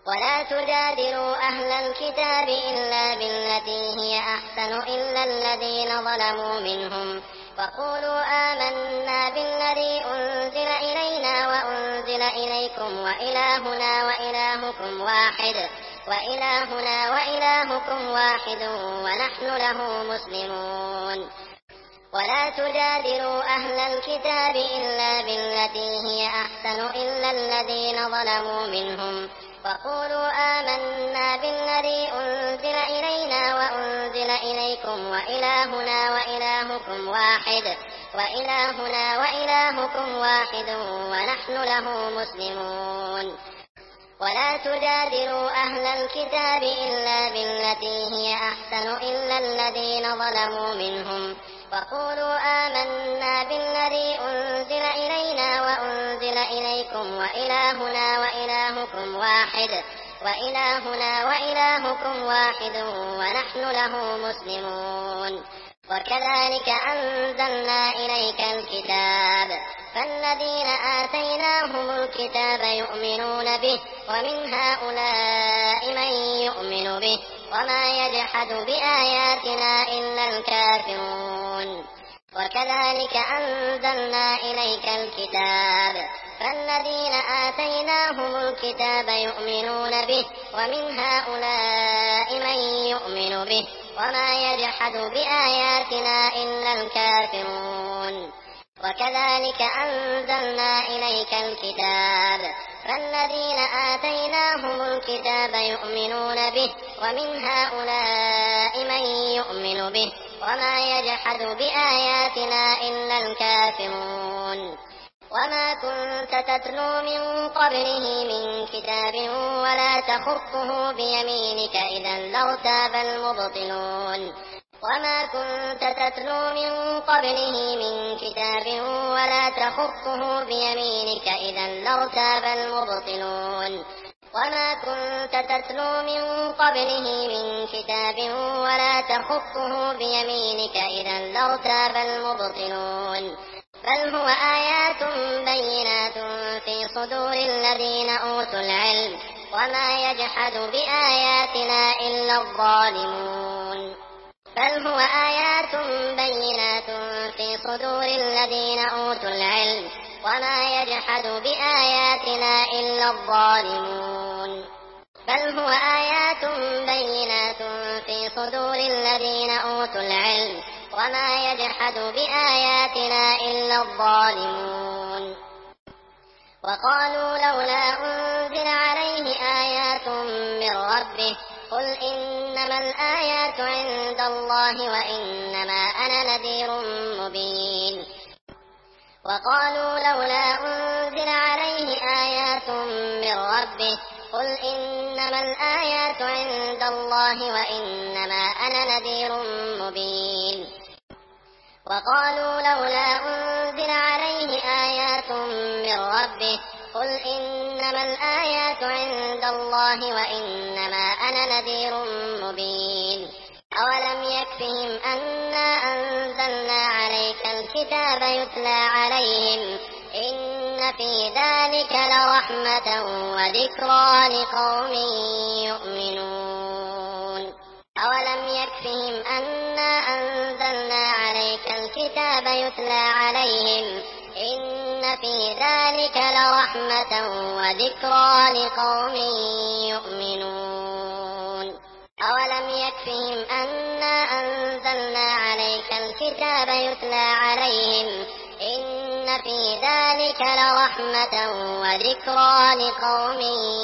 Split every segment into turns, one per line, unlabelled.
ولا تجادلوا أهل الكتاب إلا بالتي هي أحسن إلا الذين ظلموا منهم وقولوا آمنا بالذي أنزل إلينا وأنزل إليكم وإلهنا وإلهكم واحد ونحن له مسلمون. ولا تجادلوا أهل الكتاب إلا بالتي هي أحسن إلا الذين ظلموا منهم وقولوا آمنا بالذي أنزل إلينا وأنزل إليكم وإلهنا وإلهكم واحد ونحن له مسلمون. ولا تجادلوا أهل الكتاب إلا بالتي هي أحسن إلا الذين ظلموا منهم وقولوا آمنا بالذي أنزل إلينا وأنزل إليكم وإلهنا وإلهكم واحد ونحن له مسلمون. وكذلك أنزلنا إليك الكتاب فالذين آتيناهم الكتاب يؤمنون به ومن هؤلاء من يؤمن به وما يجحد بآياتنا إلا الكافرون. وكذلك أنزلنا إليك الكتاب فالذين آتيناهم الكتاب يؤمنون به ومن هؤلاء من يؤمن به وما يجحد بآياتنا إلا الكافرون. وكذلك أنزلنا إليك الكتاب فالذين آتيناهم الكتاب يؤمنون به ومن هؤلاء من يؤمن به وما يجحد بآياتنا إلا الكافرون. وما كنت تتلو من قبله من كتاب ولا تخطه بيمينك إذا لارتاب المبطلون. وما كنت تتلو من قبله من كتاب ولا تخطه بيمينك إذا لارتاب المبطلون. وما كنت تتلو من قبله من كتاب ولا تخطه بيمينك إذا لارتاب المبطلون. بل هو آيات بينات في صدور الذين أوتوا العلم وما يجحد بآياتنا إلا الظالمون. بل هو آيات بينات في صدور الذين أوتوا العلم وما يجحد بآياتنا إلا الظالمون. بل هو آيات بينات في صدور الذين أوتوا العلم وما يجحد بآياتنا إلا الظالمون. وقالوا لولا أنزل عليه آيات من ربه قل إنما الآيات عند الله وإنما أنا نذير مبين. وقالوا لولا أنزل عليه آيات من ربه قل إنما الآيات عند الله وإنما أنا نذير مبين. وقالوا لولا أنزل عليه آيات من ربه قل إنما الآيات عند الله وإنما أنا نذير مبين. أولم يكفهم أنا أنزلنا عليك الكتاب يتلى عليهم إن في ذلك لرحمة وذكرى لقوم يؤمنون. أولم يكفهم أنا أنزلنا عليك الكتاب يتلى عليهم إن في ذلك لرحمة وذكرى لقوم يؤمنون. أولم يكفهم أنا أنزلنا عليك الكتاب يتلى عليهم إن في ذلك لرحمة وذكرى لقوم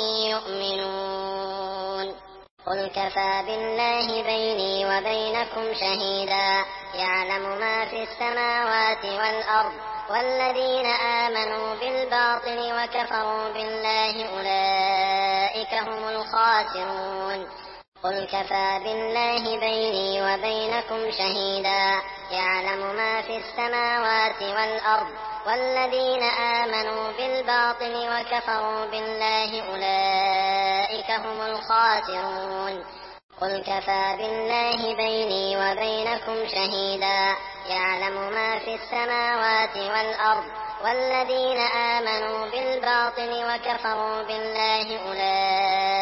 يؤمنون. قل كفى بالله بيني وبينكم شهيدا يعلم ما في السماوات والأرض والذين آمنوا بالباطل وكفروا بالله أولئك هم الخاسرون. قل كفى بالله بيني وبينكم شهيدا يعلم ما في السماوات والأرض والذين آمنوا بالباطل وكفروا بالله أولئك هم الخاسرون. قل كفى بالله بيني وبينكم شهيدا يعلم ما في السماوات والأرض والذين آمنوا بالباطل وكفروا بالله أولئك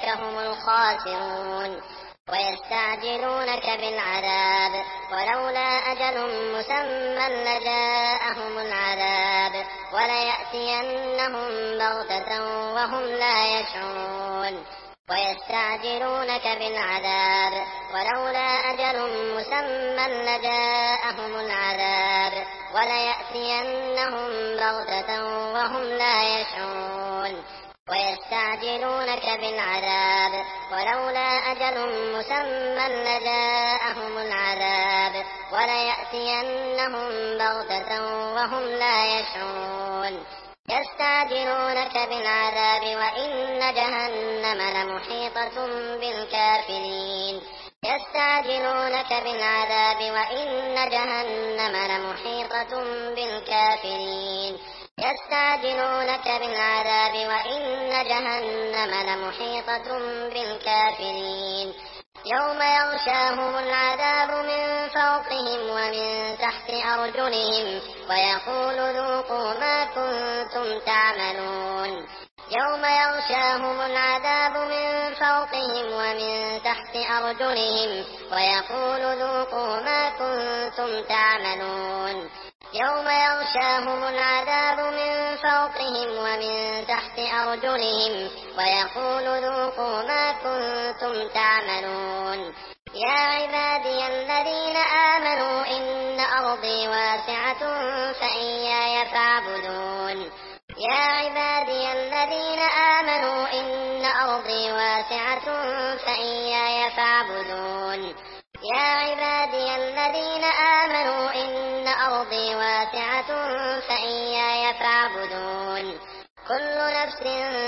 هم الخاسرون ويستعجلونك بالعذاب ولولا أجل مسمى لجاءهم العذاب وليأتينهم بغتة وهم لا يشعرون ويستعجلونك بالعذاب ولولا أجل مسمى لجاءهم العذاب وليأتينهم بغتة وهم لا يشعرون ويستعجلونك بالعذاب ولولا أجل مسمى لجاءهم العذاب وليأتينهم بغتة وهم لا يشعرون يستعجلونك بالعذاب وإن جهنم لمحيطة بالكافرين يستعجلونك بالعذاب وإن جهنم لمحيطة بالكافرين يستعجلونك بالعذاب وإن جهنم لمحيطة بالكافرين يوم يغشاهم العذاب من فوقهم ومن تحت أرجلهم ويقول ذوقوا ما كنتم تعملون يوم يغشاهم العذاب من فوقهم ومن تحت أرجلهم ويقول ذوقوا ما كنتم تعملون يوم يغشاهم العذاب من فوقهم ومن تحت أرجلهم ويقول ذوقوا ما كنتم تعملون يا عبادي الذين آمنوا إن أرضي واسعة فإياي فاعبدون يا عبادي الذين آمنوا إن أرضي واسعة فإياي فاعبدون يا عبادي الذين آمنوا إن أرضي واسعة فإياي فاعبدون كل نفس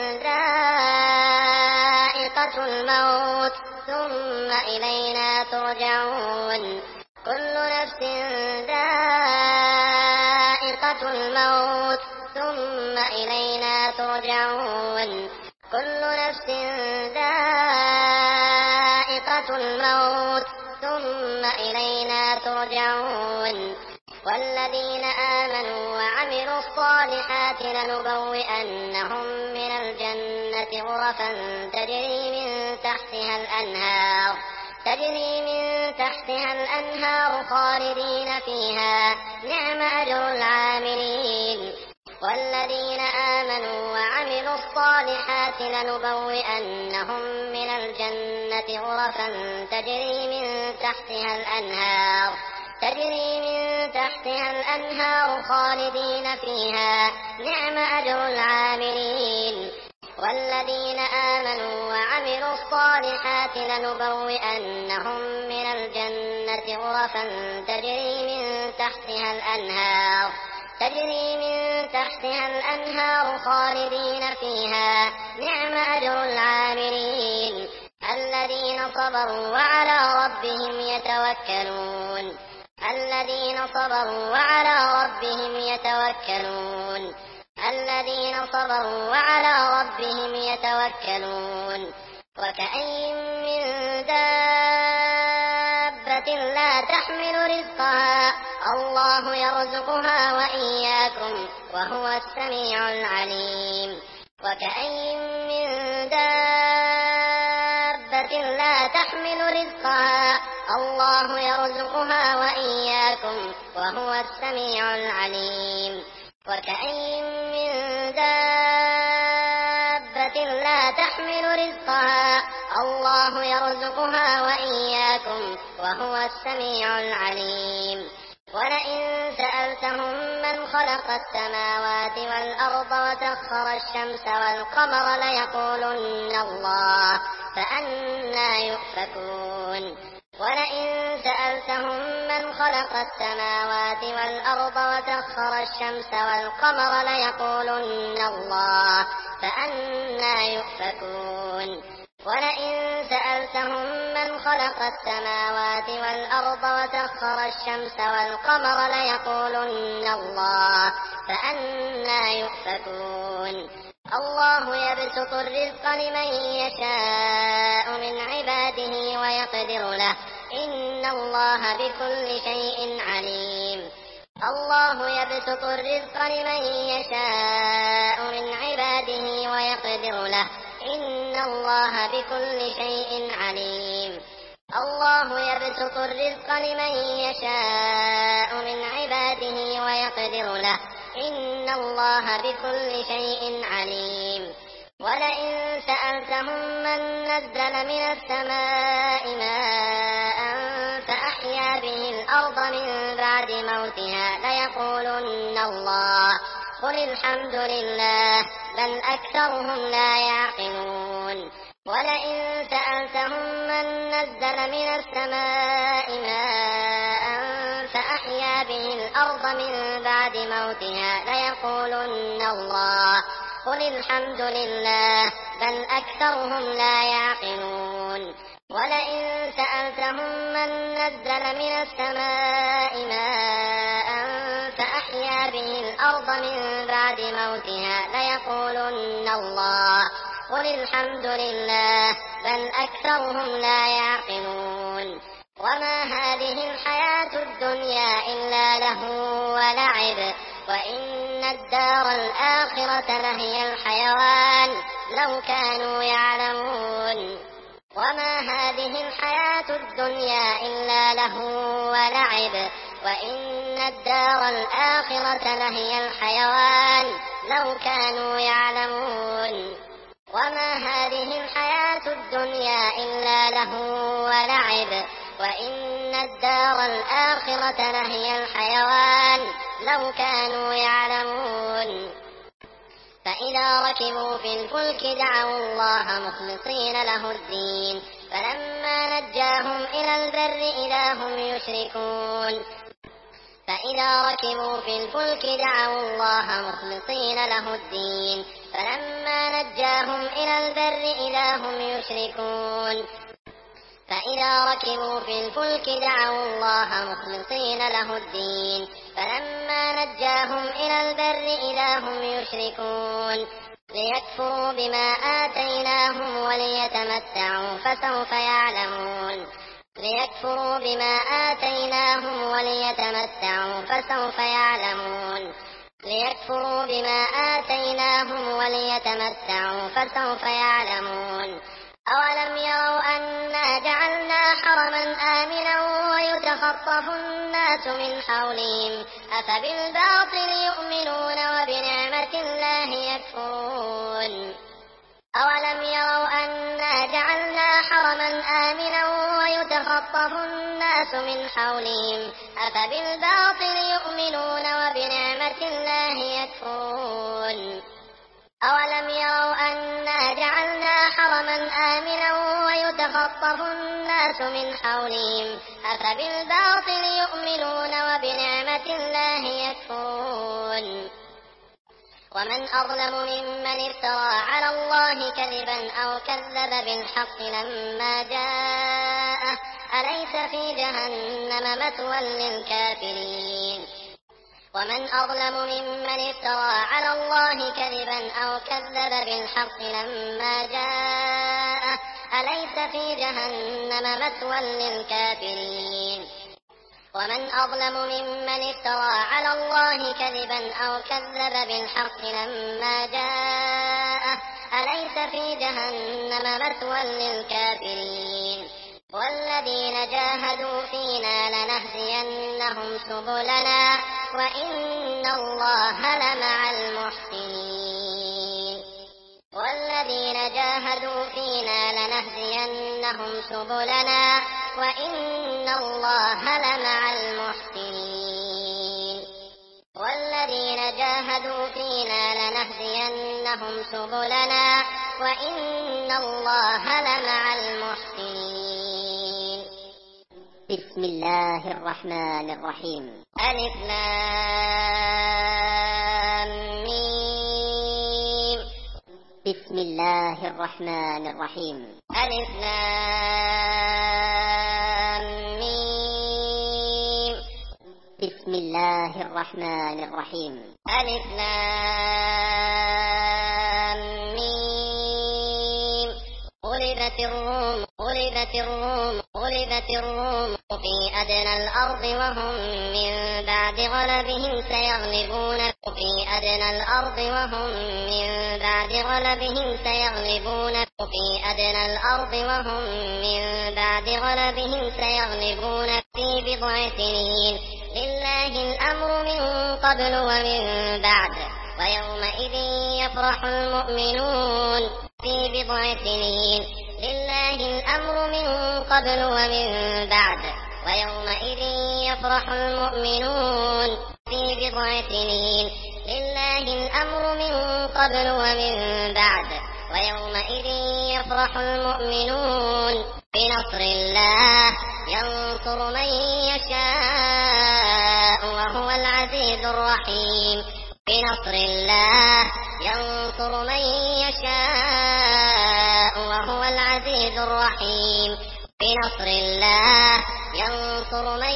ذائقة الموت ثم إلينا ترجعون كل نفس ذائقة الموت ثم إلينا ترجعون كل نفس ذائقة الموت ثم إلينا ترجعون والذين آمنوا وعملوا الصالحات لنبوئنهم من الجنة غرفا تجري من تحتها الأنهار خالدين فيها نعم أجر العاملين والذين آمنوا وعملوا الصالحات لنبوئنهم من الجنة غرفا تجري من تحتها الأنهار خالدين فيها نعم أجر العاملين والذين آمنوا وعملوا الصالحات لنبوئنهم من الجنة غرفا تجري من تحتها الأنهار خالدين فيها نعم أجر العاملين الذين صبروا وعلى ربهم يتوكلون الذين صبروا وعلى ربهم يتوكلون وكأين من دابة لا تحمل رزقها الله يرزقها وإياكم وهو السميع العليم وكأين من دابة لا تحمل رزقها الله يرزقها وإياكم وهو السميع العليم وكأين من دابة لا تحمل رزقها الله يرزقها وإياكم وهو السميع العليم ولئن سألتهم من خلق السماوات والأرض وسخر الشمس والقمر ليقولن الله فأنى يؤفكون ولئن سألتهم من خلق السماوات والأرض وسخر الشمس والقمر ليقولن الله فأنى يؤفكون ولئن سألتهم من خلق السماوات والأرض وسخر الشمس والقمر ليقولن الله فأنى يؤفكون الله يبسط الرزق لمن يشاء من عباده ويقدر له إن الله بكل شيء عليم الله يبسط الرزق لمن يشاء من عباده ويقدر له إن الله بكل شيء عليم. الله يبسط الرزق لمن يشاء من عباده ويقدر له، إن الله بكل شيء عليم. ولئن سألتهم من نزل من السماء ماء فأحيا به الأرض من بعد موتها ليقولن الله، قل الحمد لله، بل أكثرهم لا يعقلون. ولئن سألتهم من نزل من السماء ماء فأحيا به الأرض من بعد موتها ليقولن الله، قل الحمد لله، بل أكثرهم لا يعقلون. ولئن سألتهم من نزل من السماء ماء فأحيا به الأرض من بعد موتها ليقولن الله، قل الحمد لله، بل أكثرهم لا يعقلون. وما هذه الحياة الدنيا إلا لهو ولعب، وإن الدار الآخرة لهي الحيوان لو كانوا يعلمون. وما هذه الحياة الدنيا إلا لهو ولعب، وإن الدار الآخرة لهي الحيوان لو كانوا يعلمون. وما هذه الحياة الدنيا إلا لهو ولعب، وإن الدار الآخرة لهي الحيوان لو كانوا يعلمون. فإذا ركبوا في الفلك دعوا الله مخلصين له الدين، فلما نجاهم إلى البر إذا هم يشركون. فإذا ركبوا في الفلك دعوا الله مخلصين له الدين، فلما نجاهم إلى البر إذا هم يشركون. فإذا ركبوا في الفلك دعوا الله مخلصين له الدين، فلما نجاهم إلى البر إذا هم يشركون. ليكفروا بما آتيناهم وليتمتعوا فسوف يعلمون. ليكفروا بما آتيناهم وليتمتعوا فسوف يعلمون. ليكفروا بما آتيناهم وليتمتعوا فسوف يعلمون. أولم يروا أنا جعلنا حرما آمنا ويتخطف الناس من حولهم أفبالباطل يؤمنون وبنعمة الله يكفرون. أولم يروا أنا جعلنا حرما آمنا ويتخطف الناس من حولهم أفبالباطل يؤمنون وبنعمة الله يكفرون. أولم يروا أنا جعلنا حرما آمنا ويتخطف الناس من حولهم أفبالباطل يؤمنون وبنعمة الله يكفرون. ومن أظلم ممن افترى على الله كذبا أو كذب بالحق لما جاءه أليس في جهنم مثوى للكافرين. ومن أظلم ممن افترى على الله كذبا أو كذب بالحق لما جاءه أليس في جهنم مثوى للكافرين. ومن أظلم ممن افترى على الله كذبا أو كذب بالحق لما جاءه أليس في جهنم مثوى للكافرين. والذين جاهدوا فينا لنهدينهم سبلنا وإن الله لمع المحسنين. والذين جاهدوا فينا لنهدينهم سبلنا وإن الله لمع المحسنين. والذين جاهدوا فينا لنهدينهم سبلنا وإن الله لمع المحسنين.
بسم الله الرحمن الرحيم.
ألف لام ميم.
بسم الله الرحمن الرحيم.
ألف لام ميم.
بسم الله الرحمن الرحيم.
ألف لام ميم. غلبت الروم غلبت الروم غلبت الروم في أدنى الأرض وهم من بعد غلبهم سيغلبون في أدنى الأرض وهم من بعد غلبهم سيغلبون في أدنى الأرض وهم من بعد غلبهم سيغلبون في بضع سنين لله الأمر من قبل ومن بعد ويومئذ يفرح المؤمنون في بضع سنين لله الأمر من قبل ومن بعد ويومئذ يفرح المؤمنون في بضع سنين لله الأمر من قبل ومن بعد ويومئذ يفرح المؤمنون بنصر الله ينصر من يشاء وهو العزيز الرحيم بنصر الله ينصر من يشاء وهو العزيز الرحيم بنصر الله ينصر من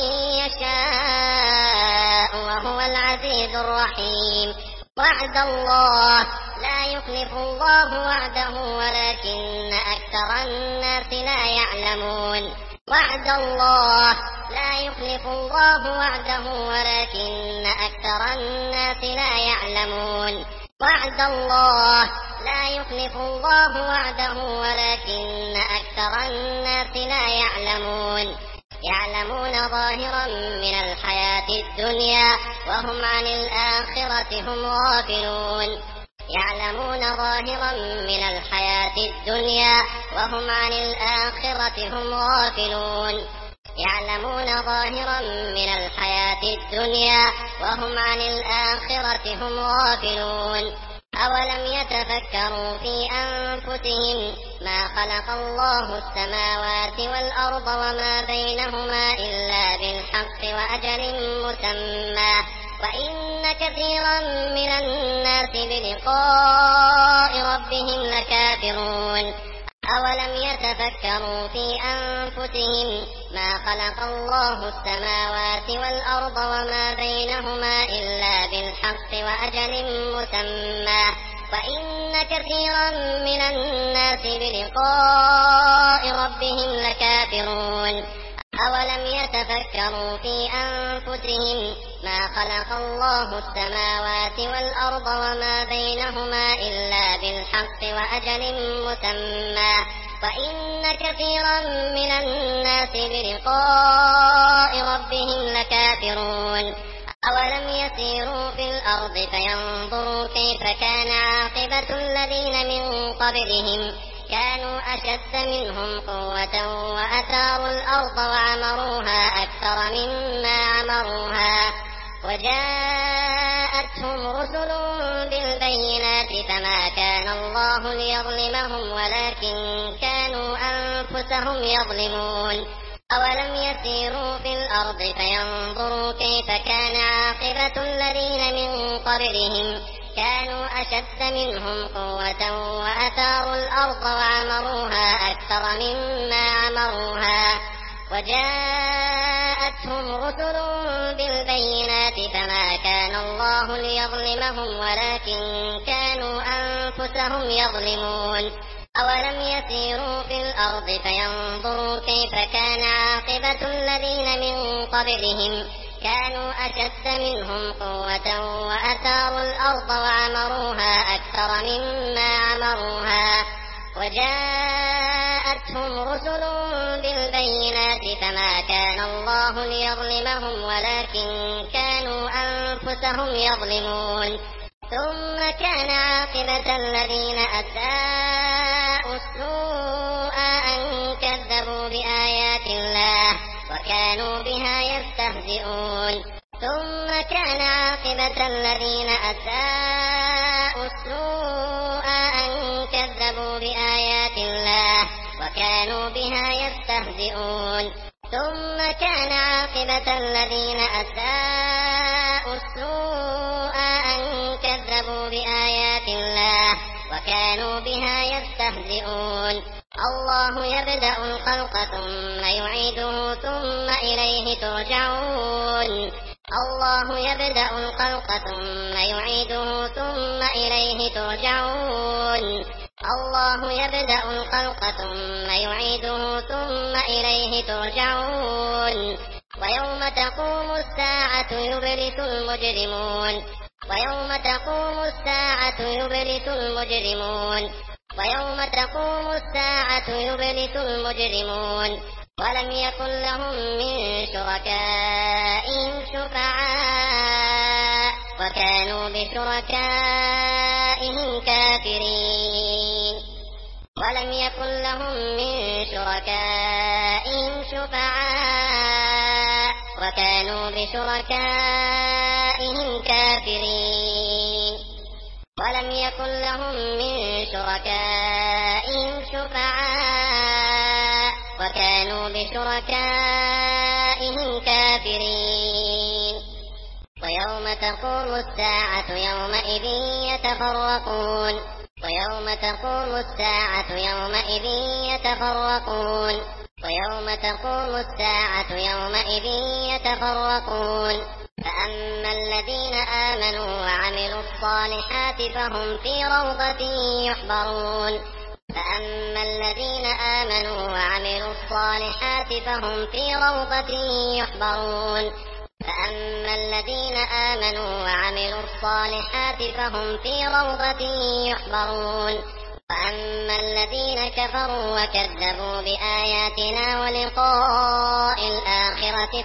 يشاء وهو العزيز الرحيم وعد الله لا يخلف الله وعده ولكن أكثر الناس لا يعلمون وعد الله لا يخلف الله وعده ولكن أكثر الناس لا يعلمون وعد الله لا يخلف الله وعده ولكن أكثر الناس لا يعلمون يعلمون ظاهرا من الحياة الدنيا وهم عن الآخرة هم غافلون يعلمون ظاهرا من الحياة الدنيا وهم عن الآخرة هم غافلون يعلمون ظاهرا من الحياة الدنيا وهم عن الآخرة هم غافلون أولم يتفكروا في أنفسهم ما خلق الله السماوات والأرض وما بينهما إلا بالحق وأجل مسمى وإن كثيرا من الناس بلقاء ربهم لكافرون أولم يتفكروا في أنفسهم ما خلق الله السماوات والأرض وما بينهما إلا بالحق وأجل مسمى وإن كثيرا من الناس بلقاء ربهم لكافرون أولم يتفكروا في أنفسهم ما خلق الله السماوات والأرض وما بينهما إلا بالحق وأجل مسمى وإن كثيرا من الناس بلقاء ربهم لكافرون أولم يسيروا في الأرض فينظروا كيف كان عاقبة الذين من قبلهم كانوا أشد منهم قوة وأثاروا الأرض وعمروها أكثر مما عمروها وجاءتهم رسل بالبينات فما كان الله ليظلمهم ولكن كانوا أنفسهم يظلمون أولم يسيروا في الأرض فينظروا كيف كان عاقبة الذين من قبلهم كانوا أشد منهم قوة وأثاروا الأرض وعمروها أكثر مما عمروها وجاءتهم رسل بالبينات فما كان الله ليظلمهم ولكن كانوا أنفسهم يظلمون أولم يسيروا في الأرض فينظروا كيف كان عاقبة الذين من قبلهم كانوا أشد منهم قوة وأثاروا الأرض وعمروها أكثر مما عمروها وجاءتهم رسل بالبينات فما كان الله ليظلمهم ولكن كانوا أنفسهم يظلمون ثم كان عاقبة الذين أساءوا السوء أن كذبوا بآيات الله وكانوا بها يستهزئون ثم كان عاقبة الذين أساءوا السوء أن كذبوا بآيات الله وكانوا بها يستهزئون ثم كان عاقبة الذين أساءوا السوء أن كذبوا بآيات الله وكانوا بها يستهزئون الله يبدأ الخلق ثم يعيده ثم إليه ترجعون الله يبدأ الخلق ثم يعيده ثم إليه ترجعون الله يبدأ الخلق ثم يعيده ثم إليه ترجعون ويوم تقوم الساعة يبلس المجرمون ويوم تقوم الساعة يبلس المجرمون ويوم تقوم الساعة يبلس المجرمون ولم يكن لهم من شركائهم شفعاء وكانوا بشركائهم كافرين ولم يكن لهم من شركائهم شفعاء وكانوا بشركائهم كافرين ولم يكن لهم من شركائهم شفعاء وكانوا بشركائهم كافرين ويوم تقوم الساعة يومئذ يتفرقون ويوم تقوم الساعة يومئذ يتفرقون ويوم تقوم الساعة يومئذ يتفرقون فأما الذين آمنوا وعملوا الصالحات فهم في روضة يحبرون فأما الذين آمنوا وعملوا الصالحات فهم في روضة يحبرون فأما الذين آمنوا وعملوا الصالحات فهم في روضة يحبرون وأما الذين كفروا وكذبوا بآياتنا ولقاء الآخرة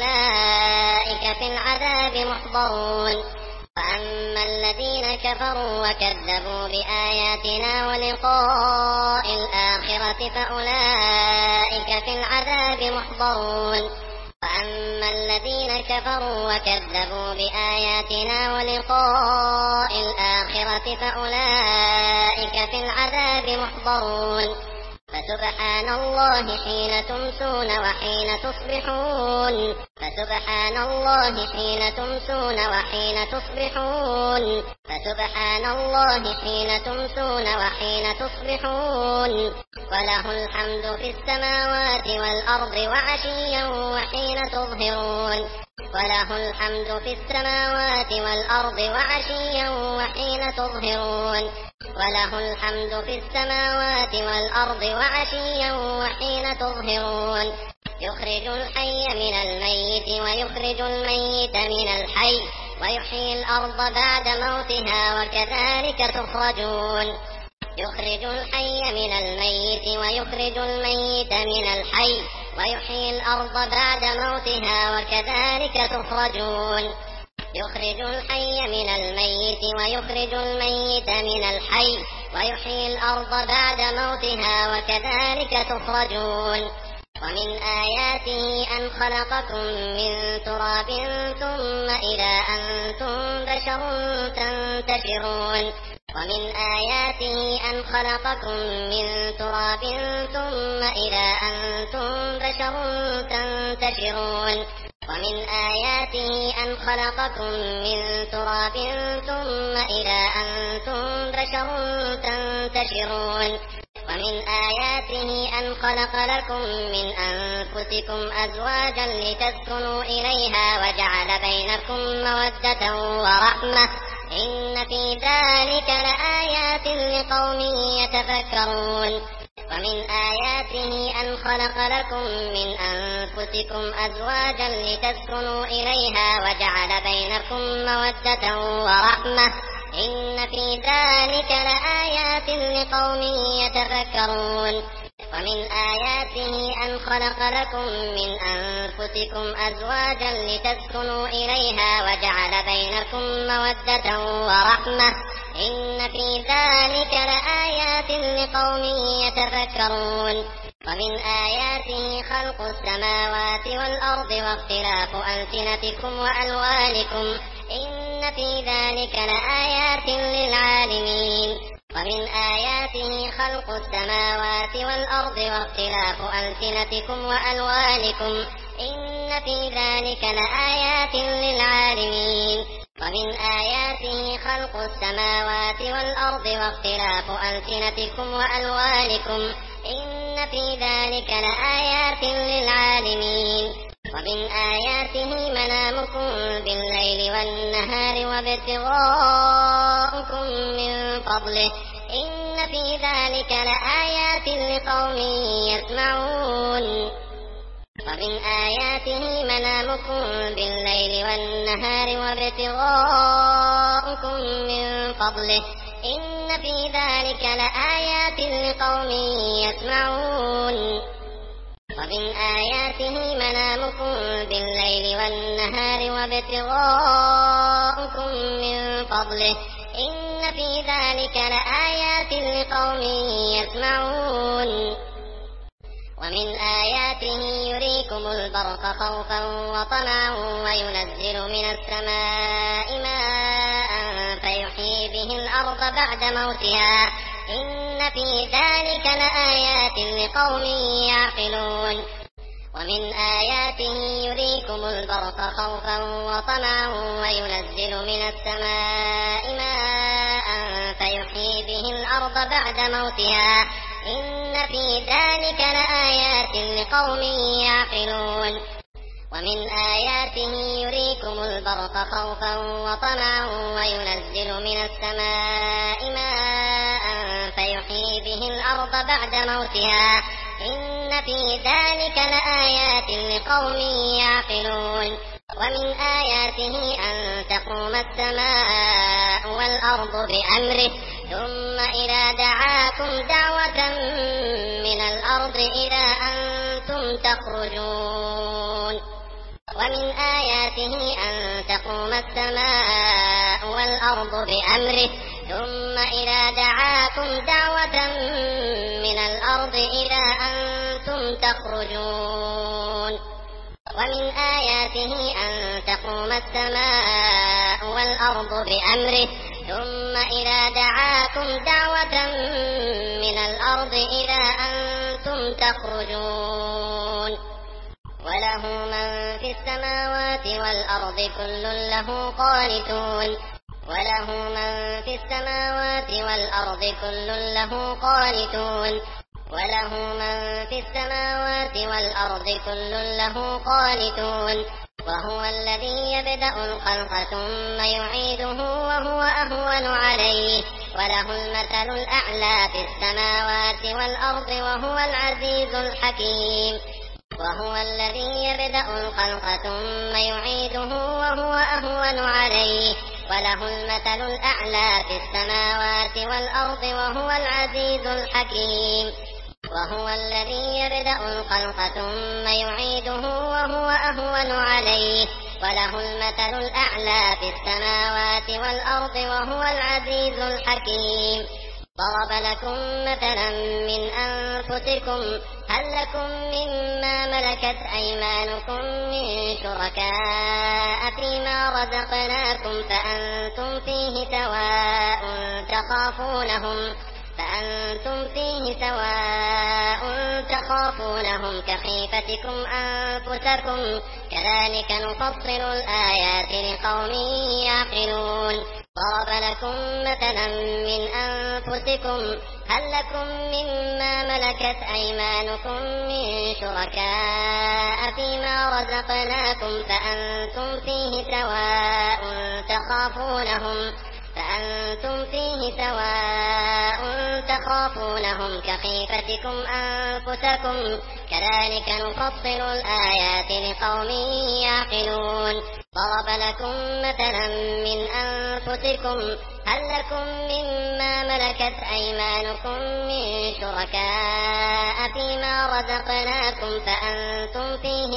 فأولئك في العذاب محضرون وأما الذين كفروا وكذبوا بآياتنا ولقاء الآخرة فأولئك في العذاب محضرون وأما الذين كفروا وكذبوا بآياتنا ولقاء الآخرة فأولئك في العذاب محضرون فسبحان الله حين تمسون وحين تصبحون فسبحان الله حين تمسون وحين تصبحون فسبحان الله حين تمسون وحين تصبحون وله الحمد في السماوات والأرض وعشيا وحين تظهرون وله الحمد في السماوات والأرض وعشيا وحين تظهرون وله الحمد في السماوات والأرض وعشيا وحين تظهرون يخرج الحي من الميت ويخرج الميت من الحي ويحيي الأرض بعد موتها وكذلك تخرجون يخرج الحي من الميت ويخرج الميت من الحي ويحيي الأرض بعد موتها وكذلك تخرجون يخرج الحي من الميت ويخرج الميت من الحي ويحيي الأرض بعد موتها وكذلك تخرجون ومن آياته أن خلقكم من تراب ثم إذا أنتم بشر تنتشرون ومن آياته أن خلقكم من تراب ثم إذا أنتم بشر تنتشرون ومن آياته أن خلقكم من تراب ثم إذا أنتم بشر تنتشرون ومن آياته أن خلق لكم من أنفسكم أزواجا لتسكنوا إليها وجعل بينكم مودة ورحمة إن في ذلك لآيات لقوم يتفكرون ومن آياته أن خلق لكم من أنفسكم أزواجا لتسكنوا إليها وجعل بينكم مودة ورحمة إن في ذلك لآيات لقوم يتفكرون ومن آياته أن خلق لكم من أنفسكم أزواجا لتسكنوا إليها وجعل بينكم مودة ورحمة إن في ذلك لآيات لقوم يتفكرون ومن آياته خلق السماوات والأرض واختلاف ألسنتكم وألوانكم إن في ذلك لآيات للعالمين ومن آياته خلق السماوات والأرض واختلاف ألسنتكم وألوانكم إن في ذلك لآيات للعالمين ومن آياته خلق السماوات والأرض واختلاف ألسنتكم وألوانكم إن في ذلك لآيات للعالمين ومن آياته منامكم بالليل والنهار وابتغاؤكم من فضله إن في ذلك لآيات لقوم يسمعون ومن آياته منامكم بالليل والنهار وابتغاؤكم من فضله إن في ذلك لآيات لقوم يسمعون ومن آياته منامكم بالليل والنهار وابتغاؤكم من فضله إن في ذلك لآيات لقوم يسمعون ومن آياته يريكم البرق خوفا وطمعا وينزل من السماء ماء فيحيي به الأرض بعد موتها إن في ذلك لآيات لقوم يعقلون ومن آياته يريكم البرق خوفا وطمعا وينزل من السماء ماء فيحيي به الأرض بعد موتها إن في ذلك لآيات لقوم يعقلون ومن آياته يريكم البرق خوفا وطمعا وينزل من السماء ماء فيحيي به الأرض بعد موتها إن في ذلك لآيات لقوم يعقلون ومن آياته أن تقوم السماء والأرض بأمره ثم إذا دعاكم دعوة من الأرض إذا أنتم تخرجون ومن آياته أن تقوم السماء والأرض بأمره ثم إذا دعاكم دعوة من الأرض إذا أنتم تخرجون ومن آياته أن تقوم السماء والأرض بأمره ثم إذا دعاكم دعوة من الأرض إذا أنتم تخرجون وله من في السماوات والأرض كل له قانتون وله من في السماوات والأرض كل له قانتون وله من في السماوات والأرض كل له قانتون وهو الذي يبدأ الخلق ثم يعيده وهو أهون عليه وله المثل الأعلى في السماوات والأرض وهو العزيز الحكيم وهو الذي يبدأ الخلق ثم يعيده وهو أهون عليه وله المثل الأعلى في السماوات والأرض وهو العزيز الحكيم وهو الذي يبدأ الخلق ثم يعيده وهو أهون عليه وله المثل الأعلى في السماوات والأرض وهو العزيز الحكيم ضرب لكم مثلا من أنفسكم هل لكم مما ملكت أيمانكم من شركاء فيما رزقناكم فأنتم فيه سواء تخافونهم كخيفتكم أنفسكم كذلك نفصل الآيات لقوم يعقلون ضرب لكم مثلا من أنفسكم هل لكم مما ملكت أيمانكم من شركاء فيما رزقناكم فأنتم فيه سواء تخافونهم كخيفتكم أنفسكم كذلك نفصل الآيات لقوم يعقلون ضرب لكم مثلا من أنفسكم هل لكم مما ملكت أيمانكم من شركاء فيما رزقناكم فأنتم فيه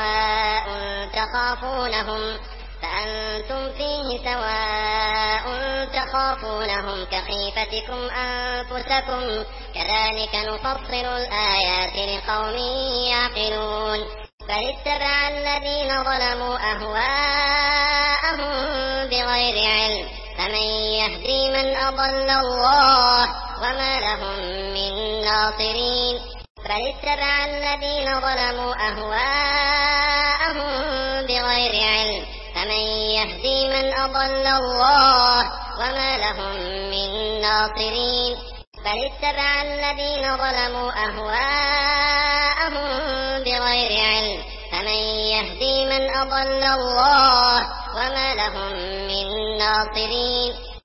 سواء تخافونهم كخيفتكم أنفسكم كذلك نفصل الآيات لقوم يعقلون بل اتبع الذين ظلموا أهواءهم بغير علم فمن يهدي من أضل الله وما لهم من ناصرين بل اتبع الذين ظلموا أهواءهم بغير علم فمن يهدي من أضل الله وما لهم من ناصرين بل اتبع الذين ظلموا أهواءهم بغير علم فمن يهدي من أضل الله وما لهم من ناصرين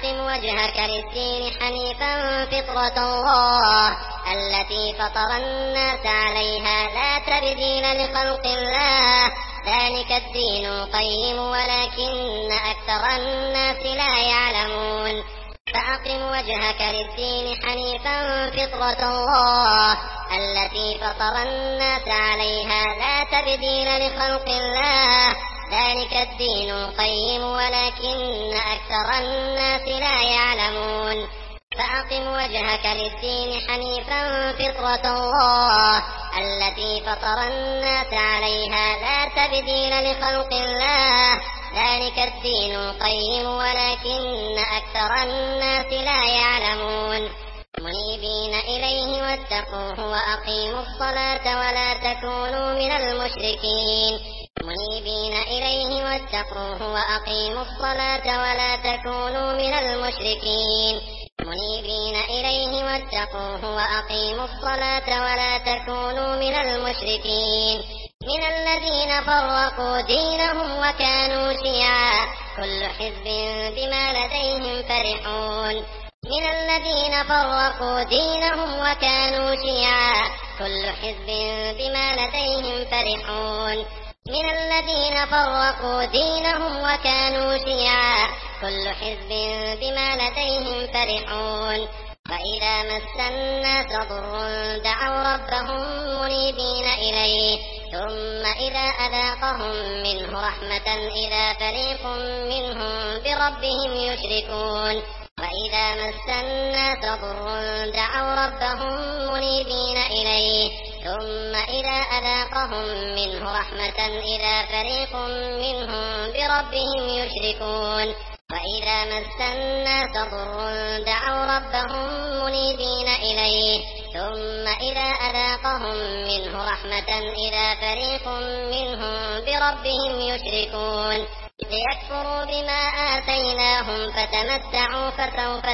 فأقم وجهك للدين حنيفا فطرة الله التي فطر الناس عليها لا تبديل لخلق الله ذلك الدين القيم ولكن أكثر الناس لا يعلمون فأقم وجهك للدين حنيفا فطرة الله التي فطر الناس عليها لا تبديل لخلق الله ذلك الدين القيم ولكن أكثر الناس لا يعلمون فأقم وجهك للدين حنيفا فطرة الله التي فطر الناس عليها لا تبديل لخلق الله ذلك الدين القيم ولكن أكثر الناس لا يعلمون منيبين إليه واتقوه وأقيموا الصلاة ولا تكونوا من المشركين منيبين إليه واتقوه وأقيموا الصلاة ولا تكونوا من المشركين منيبين إليه واتقوه وأقيموا الصلاة ولا تكونوا من المشركين من الذين فرقوا دينهم وكانوا شيعا كل حزب بما لديهم فرحون من الذين فرقوا دينهم وكانوا شيعا كل حزب بما لديهم فرحون من الذين فرقوا دينهم وكانوا شيعا كل حزب بما لديهم فرحون فإذا مس الناس ضر دعوا ربهم منيبين إليه ثم إذا أذاقهم منه رحمة إذا فريق منهم بربهم يشركون وإذا مس الناس ضر دعوا ربهم منيبين إليه ثم إذا أذاقهم منه رحمة إذا فريق منهم بربهم يشركون وإذا مس الناس ضر دعوا ربهم منيبين إليه ثم إذا أذاقهم منه رحمة إذا فريق منهم بربهم يشركون ليكفروا بما آتيناهم فتمتعوا فسوف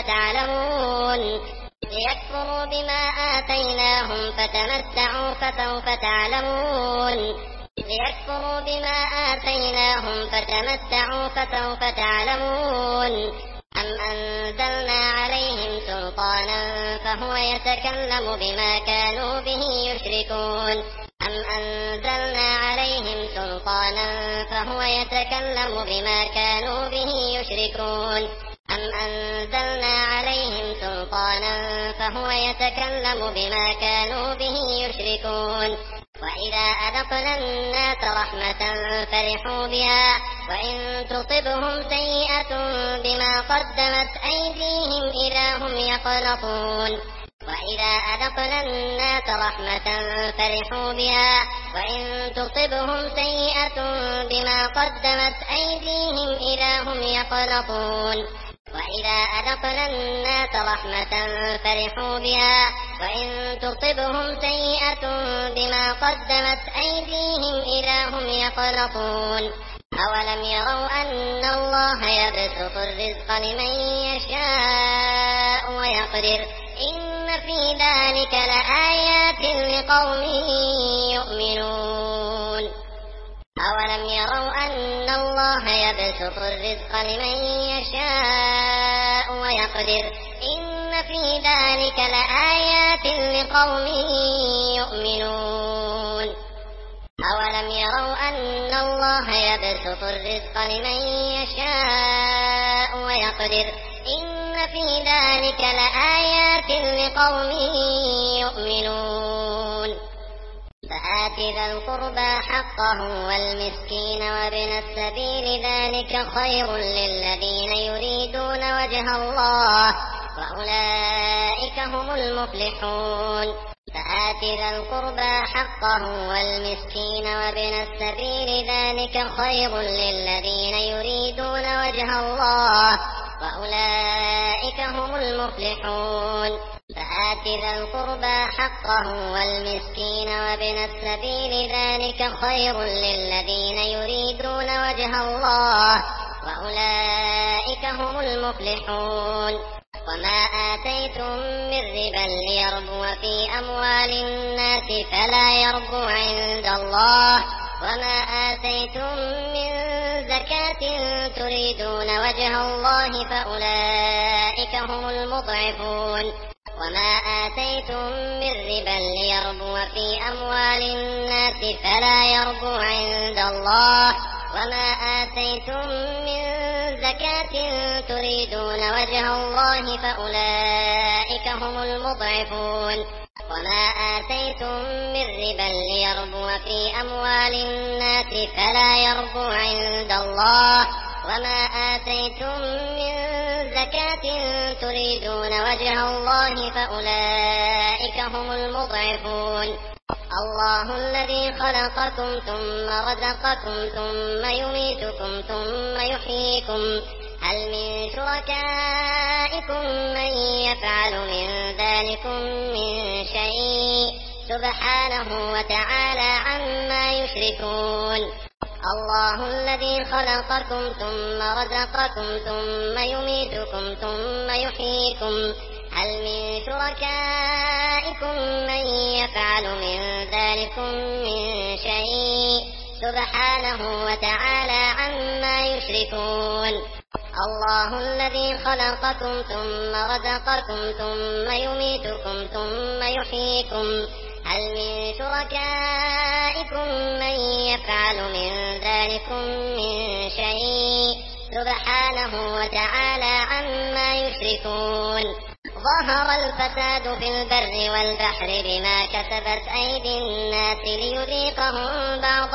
تعلمون ليكفروا بما آتيناهم فتمتعوا فسوف تعلمون ليكفروا بما آتيناهم فتمتعوا فسوف تعلمون أم أنزلنا عليهم سلطانا فهو يتكلم بما كانوا به يشركون أم أنزلنا عليهم سلطانا فهو يتكلم بما كانوا به يشركون أم أنزلنا عليهم سلطانا فهو يتكلم بما كانوا به يشركون وإذا أذقنا الناس رحمة فرحوا بها وإن تصبهم سيئة بما قدمت أيديهم إذا هم يقنطون وإذا أذقنا الناس رحمة فرحوا بها وإن تصبهم سيئة بما قدمت أيديهم إذا هم يقنطون وإذا أذقنا الناس رحمة فرحوا بها وإن تصبهم سيئة بما قدمت أيديهم إذا هم يقنطون أولم يروا أن الله يبسط الرزق لمن يشاء ويقدر إن في ذلك لآيات لقوم يؤمنون أولم يروا أن الله يبسط الرزق لمن يشاء ويقدر إن في ذلك لآيات لقوم يؤمنون أولم يروا أن الله يبسط الرزق لمن يشاء ويقدر إن في ذلك لآيات لقوم يؤمنون فآت ذا القربى حقه والمسكين وابن السبيل ذلك خير للذين يريدون وجه الله وأولئك هم المفلحون فآت ذا القربى حقه والمسكين وابن السبيل ذلك خير للذين يريدون وجه الله وأولئك هم المفلحون فآت ذا القربى حقه والمسكين وابن السبيل ذلك خير للذين يريدون وجه الله وأولئك هم المفلحون وما آتيتم من ربا ليربو في أموال الناس فلا يربو عند الله وما آتيتم من زكاة تريدون وجه الله فأولئك هم المضعفون وما آتيتم من ربا ليربو في أموال الناس فلا يربو عند الله وما آتيتم من زكاة تريدون وجه الله فأولئك هم المضعفون وما آتيتم من ربا ليربو في أموال الناس فلا يربو عند الله وما آتيتم من زكاة تريدون وجه الله فأولئك هم المضعفون الله الذي خلقكم ثم رزقكم ثم يميتكم ثم يحييكم هل من شركائكم من يفعل من ذلكم من شيء سبحانه وتعالى عما يشركون الله الذي خلقكم ثم رزقكم ثم يميتكم ثم يحييكم هل من شركائكم من يفعل من ذلكم من شيء سبحانه وتعالى عما يشركون الله الذي خلقكم ثم رزقكم ثم يميتكم ثم يحييكم هل من شركائكم من يفعل من ذلكم من شيء سبحانه وتعالى عما يشركون ظهر الفساد في البر والبحر بما كسبت أيدي الناس ليذيقهم بعض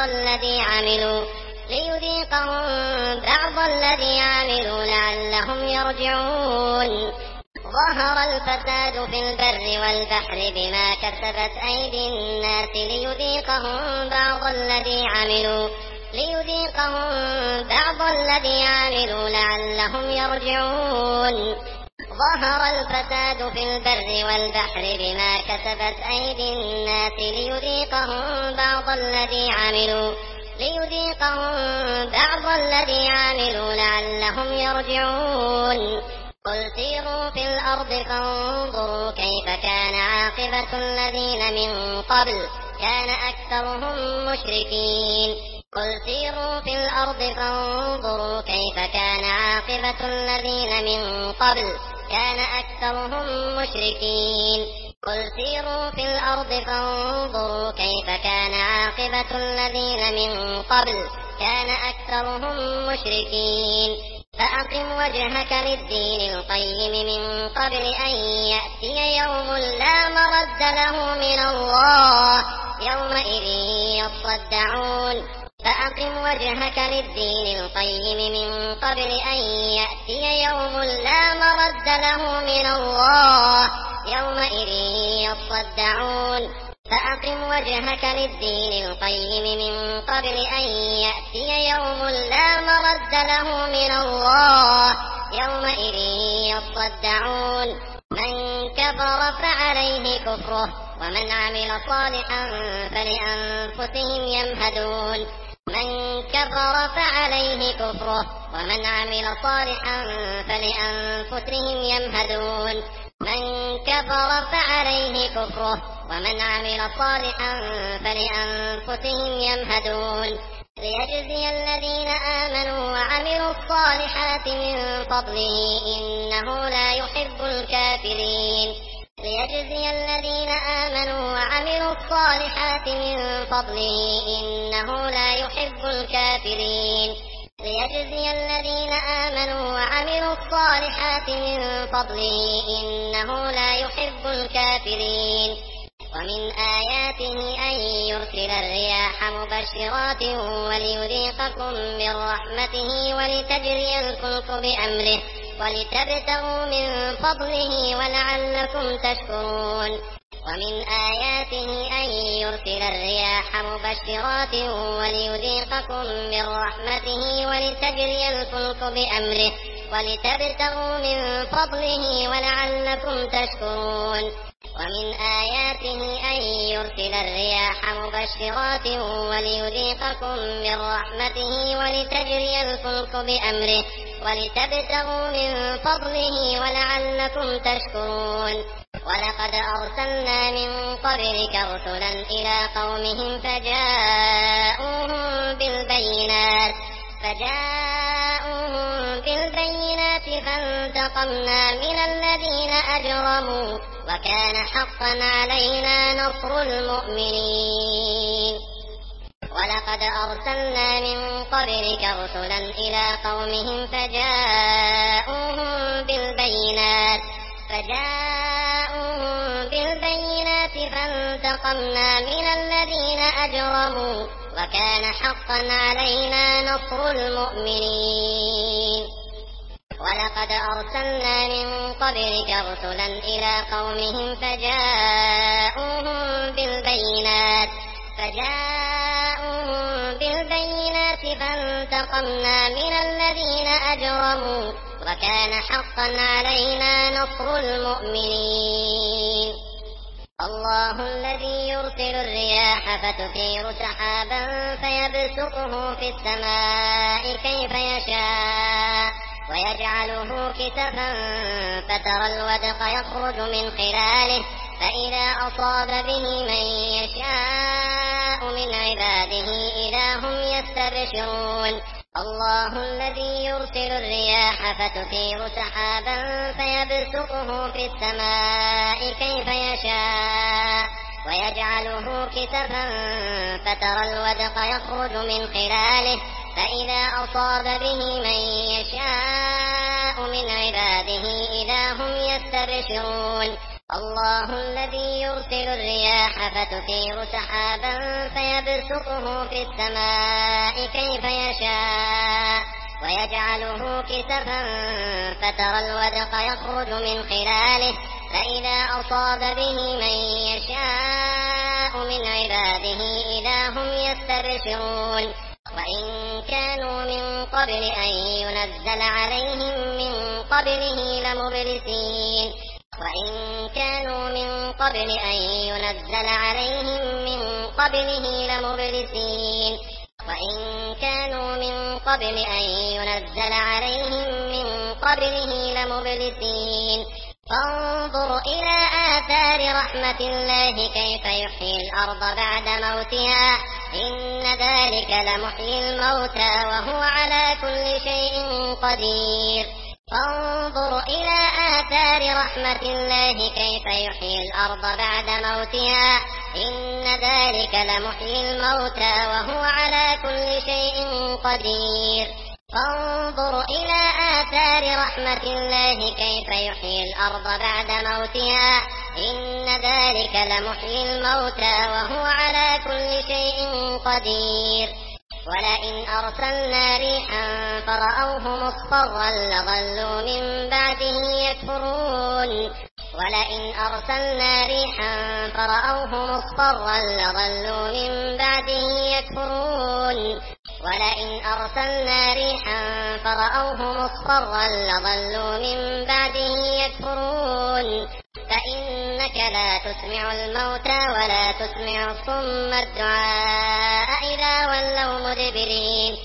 الذي عملوا لعلهم يرجعون ظهر الفساد في البر والبحر بما كسبت أيدي الناس ليذيقهم بعض الذي عملوا لعلهم يرجعون ظهر الفساد في البر والبحر بما كسبت أيدي الناس ليذيقهم بعض الذي عملوا لعلهم يرجعون قل سيروا في الأرض فانظروا كيف كان عاقبة الذين من قبل كان أكثرهم مشركين قل سيروا في الأرض فانظروا كيف كان عاقبة الذين من قبل كان أكثرهم مشركين قل سيروا في الأرض فانظروا كيف كان عاقبة الذين من قبل كان أكثرهم مشركين فأقم وجهك للدين القيم من قبل أن يأتي يوم لا مرد له من الله يومئذ يصدعون فأقم وجهك للدين القيم من قبل أن يأتي يوم لا مرد له من الله يومئذ يصدعون فأقم وجهك للدين القيم من قبل أن يأتي يوم لا مرد له من الله يومئذ يصدعون من كفر فعليه كفره ومن عمل صالحا فلأنفسهم يمهدون من كفر فعليه كفره ومن عمل صالحا فلأنفسهم يمهدون من كفر فعليه كفره ومن عمل صالحا فلأنفسهم يمهدون ليجزي الذين آمنوا وعملوا الصالحات من فضله إنه لا يحب الكافرين ليجزي الذين آمنوا وعملوا الصالحات من فضله إنه لا يحب الكافرين ليجزي الذين آمنوا وعملوا الصالحات من فضله إنه لا يحب الكافرين ومن آياته أن يرسل الرياح مبشرات وليذيقكم من رحمته ولتجري الفلك بأمره ولتبتغوا من فضله ولعلكم تشكرون ومن آياته أن يرسل الرياح مبشرات وليذيقكم من رحمته ولتجري الفلك بأمره ولتبتغوا من فضله ولعلكم تشكرون ومن آياته أن يرسل الرياح مبشرات وليذيقكم من رحمته ولتجري الفلك بأمره ولتبتغوا من فضله ولعلكم تشكرون ولقد أرسلنا من قبلك رسلا إلى قومهم فجاءوهم بالبينات فانتقمنا من الذين أجرموا وكان حقا علينا نصر المؤمنين. ولقد أرسلنا من قبلك رسلا إلى قومهم فجاءوهم بالبينات فانتقمنا من الذين أجرموا وكان حقا علينا نصر المؤمنين. ولقد أرسلنا من قبلك رسلا إلى قومهم فجاءوهم بالبينات فانتقمنا من الذين أجرموا وكان حقا علينا نصر المؤمنين. الله الذي يرسل الرياح فتثير سحابا فيبسطه في السماء كيف يشاء ويجعله كسفا فترى الودق يخرج من خلاله فإذا أصاب به من يشاء من عباده إذا هم يستبشرون. الله الذي يرسل الرياح فتثير سحابا فيبسطه في السماء كيف يشاء ويجعله كسفا فترى الودق يخرج من خلاله فإذا أصاب به من يشاء من عباده إذا هم يستبشرون. الله الذي يرسل الرياح فتثير سحابا فيبسطه في السماء كيف يشاء ويجعله كسفا فترى الودق يخرج من خلاله فإذا أصاب به من يشاء من عباده إذا هم يستبشرون. وإن كانوا من قبل أن ينزل عليهم من قبله لمبلسين. فانظر إلى آثار رحمة الله كيف يحيي الأرض بعد موتها إن ذلك لمحيي الموتى وهو على كل شيء قدير. فانظر إلى آثار رحمة الله كيف يحيي الأرض بعد موتها إن ذلك لمحيي الموتى وهو على كل شيء قدير. فانظر إلى آثار رحمة الله كيف يحيي الأرض بعد موتها إن ذلك لمحيي الموتى وهو على كل شيء قدير. ولئن أرسلنا ريحا فرأوه مصفرا لظلوا من بعده يكفرون. فإنك لا تسمع الموتى ولا تسمع الصم الدعاء إذا ولوا مدبرين.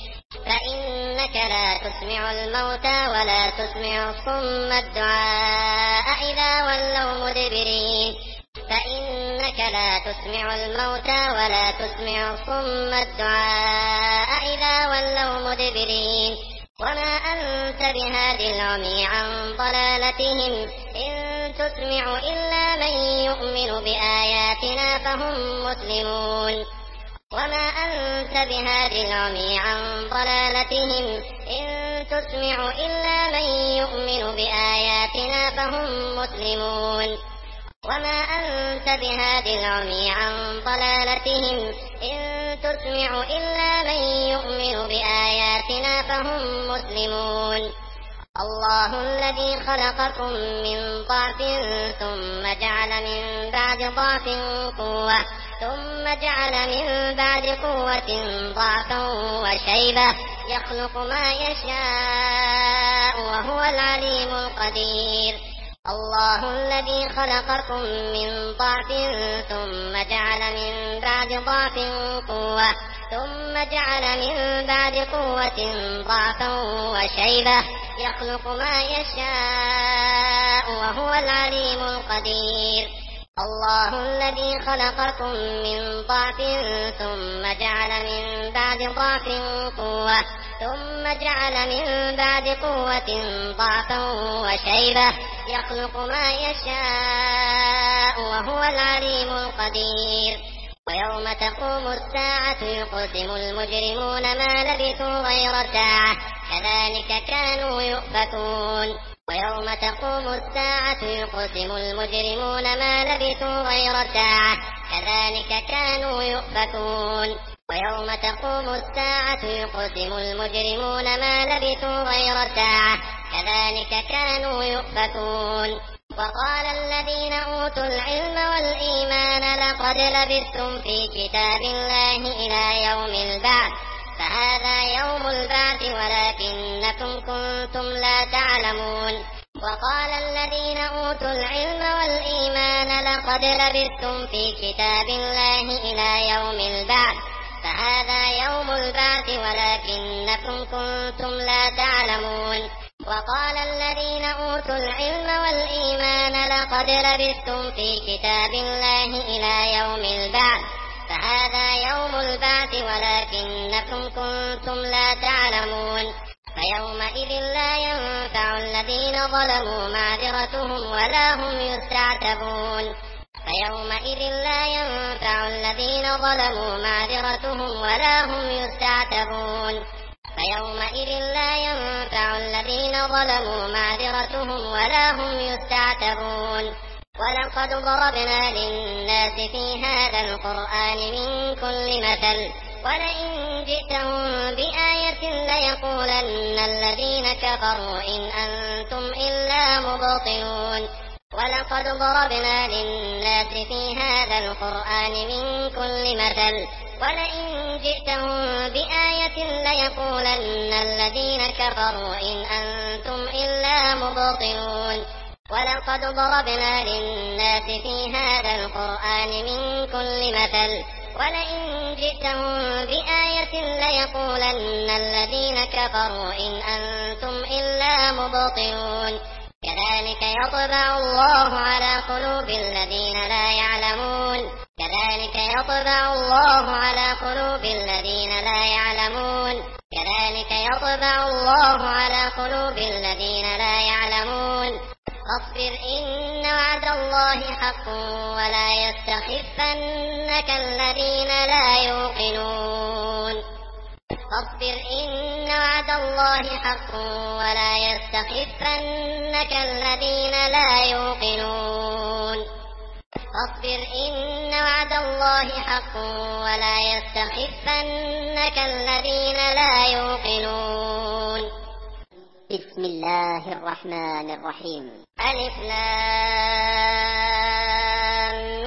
وما أنت بهاد العمي عن ضلالتهم إن تسمع إلا من يؤمن بآياتنا فهم مسلمون. الله الذي خلقكم من ضعف ثم جعل من بعد ضعف قوة ثم جعل من بعد قوة ضعفا وشيبة يخلق ما يشاء وهو العليم القدير. الله الذي خلقكم من ضعف ثم جعل من بعد ضعف قوة ثم جعل من بعد قوة ضعفا وشيبة يخلق ما يشاء وهو العليم القدير. الله الذي خلقكم من ضعف ثم جعل من بعد ضعف قوة ثم جعل من بعد قوة ضعفا وشيبة يخلق ما يشاء وهو العليم القدير. ويوم تقوم الساعة يقسم المجرمون ما لبثوا غير ساعة كذلك كانوا يؤفكون. ويوم تقوم الساعة يقسم المجرمون ما لبثوا غير ساعة كذلك كانوا يؤفكون. ويوم تقوم الساعة يقسم المجرمون ما لبثوا غير ساعة كذلك كانوا يؤفكون. وقال الذين أوتوا العلم والإيمان لقد لبثتم في كتاب الله إلى يوم البعث فهذا يوم البعث ولكنكم كنتم لا تعلمون. وقال الذين أوتوا العلم والإيمان لقد لبثتم في كتاب الله إلى يوم البعث فهذا يوم البعث ولكنكم كنتم لا تعلمون. وقال الذين أوتوا العلم والإيمان لقد لبثتم في كتاب الله إلى يوم البعث فهذا يوم البعث ولكنكم كنتم لا تعلمون. فيومئذ لا ينفع الذين ظلموا معذرتهم ولا هم يستعتبون. فيومئذ لا ينفع الذين ظلموا معذرتهم ولا هم يستعتبون. فيومئذ لا ينفع الذين ظلموا معذرتهم ولا هم يستعتبون. ولقد ضربنا للناس في هذا القرآن من كل مثل ولئن جئتهم بآية ليقولن الذين كفروا إن أنتم إلا مبطلون. ولقد ضربنا للناس في هذا القرآن من كل مثل ولئن جئتهم بآية ليقولن الذين كفروا إن أنتم إلا مبطلون. ولقد ضربنا للناس في هذا القرآن من كل مثل ولئن جئتهم بآية ليقولن الذين كفروا إن أنتم إلا مبطلون. كذلك يطبع الله على قلوب الذين لا يعلمون. كذلك يطبع الله على قلوب الذين لا يعلمون. كذلك يطبع الله على قلوب الذين لا يعلمون. فاصبر إن وعد الله حق ولا يستخفنك الذين لا يوقنون. فاصبر إن وعد الله حق ولا يستخفنك الذين لا يوقنون. فاصبر إن وعد الله حق ولا يستخفنك الذين لا يوقنون.
بسم الله الرحمن الرحيم.
ألف لام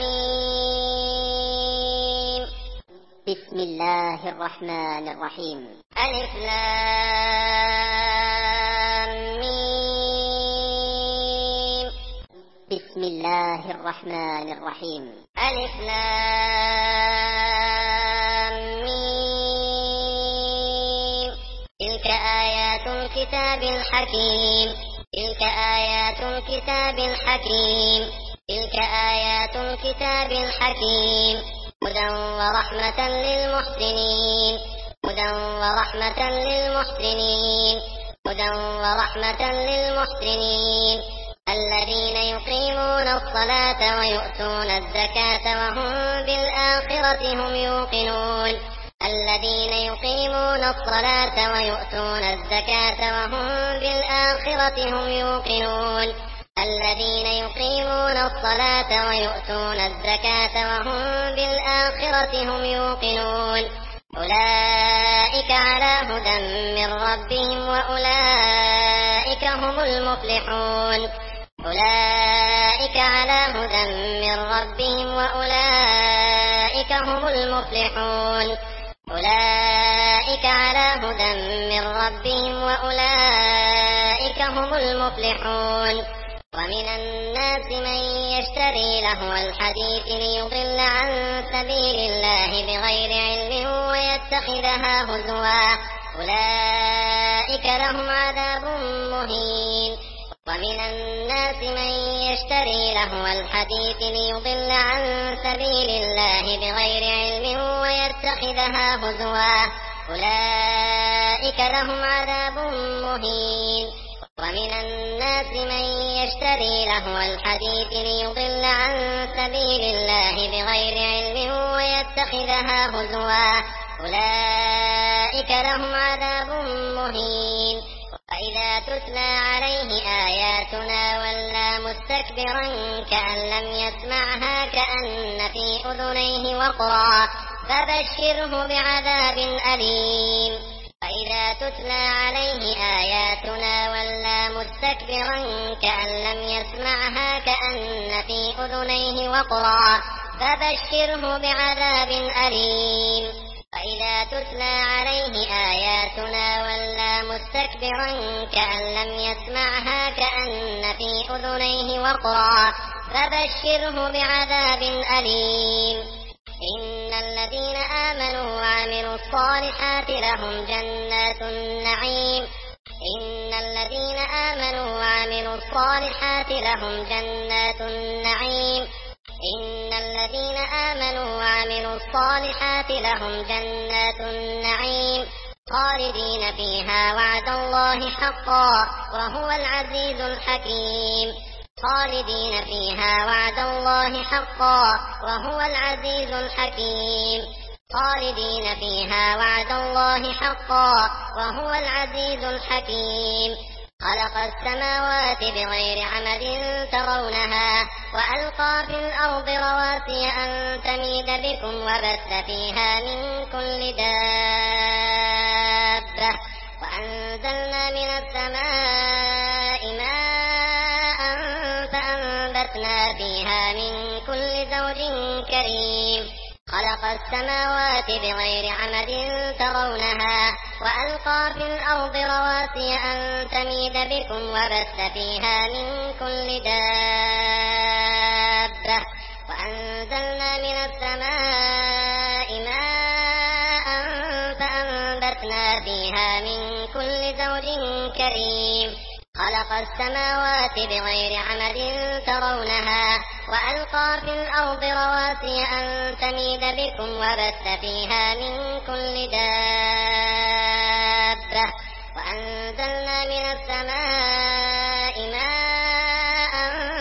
ميم.
بسم الله الرحمن الرحيم.
ألف لام ميم.
بسم الله الرحمن الرحيم.
ألف لام ميم. تلك آيات الكتاب الحكيم. تلك آيات الكتاب الحكيم. تلك آيات الكتاب الحكيم. هدى ورحمة للمحسنين. هدى ورحمة للمحسنين. هدى ورحمة للمحسنين الذين يقيمون الصلاة ويؤتون الزكاة وهم بالآخرة هم يوقنون. الذين يقيمون الصلاة ويؤتون الزكاة وهم بالآخرة هم يوقنون. الذين يقيمون الصلاة ويؤتون الزكاة وهم بالآخرة هم يوقنون. أولئك على هدى من ربهم وأولئك هم المفلحون. أولئك على هدى من ربهم وأولئك هم المفلحون. أولئك على هدى من ربهم وأولئك هم المفلحون. ومن الناس من يشتري لهو الحديث ليضل عن سبيل الله بغير علم ويتخذها هزوا. أولئك أولئك لهم عذاب مهين. ومن الناس من يشتري لهو الحديث ليضل عن سبيل الله بغير علم ويتخذها هزوا أولئك لهم عذاب مهين. ومن الناس من يشتري لهو الحديث ليضل عن سبيل الله بغير علم ويتخذها هزوا أولئك لهم عذاب مهين. وإذا تتلى عليه آياتنا ولى مستكبرا كأن لم يسمعها كأن في أذنيه وقرا فبشره بعذاب أليم. وإذا تتلى عليه آياتنا ولى مستكبرا كأن لم يسمعها كأن في أذنيه وقرا فبشره بعذاب أليم. وإذا تتلى عليه آياتنا ولى مستكبرا كأن لم يسمعها كأن في أذنيه وقرا فبشره بعذاب أليم. إن الذين آمنوا وعملوا الصالحات لهم جنات النعيم. إن الذين آمنوا وعملوا الصالحات لهم جنات النعيم. إن الذين آمنوا وعملوا الصالحات لهم جنات النعيم خالدين فيها وعد الله حقا وهو العزيز الحكيم. خالدين فيها وعد الله حقا وهو العزيز الحكيم. خالدين فيها وعد الله حقا وهو العزيز الحكيم. خلق السماوات بغير عمد ترونها وألقى في الأرض رواسي أن تميد بكم وبث فيها من كل دابة وأنزلنا من السماء ماء فأنبتنا فيها من كل زوج كريم. خلق السماوات بغير عمد ترونها وألقى في الأرض رواسي أن تميد بكم وبث فيها من كل دابة وأنزلنا من السماء ماء فأنبتنا فيها من كل زوج كريم. خلق السماوات بغير عمد ترونها وألقى في الأرض رواسي أن تميد بكم وبث فيها من كل دابة وأنزلنا من السماء ماء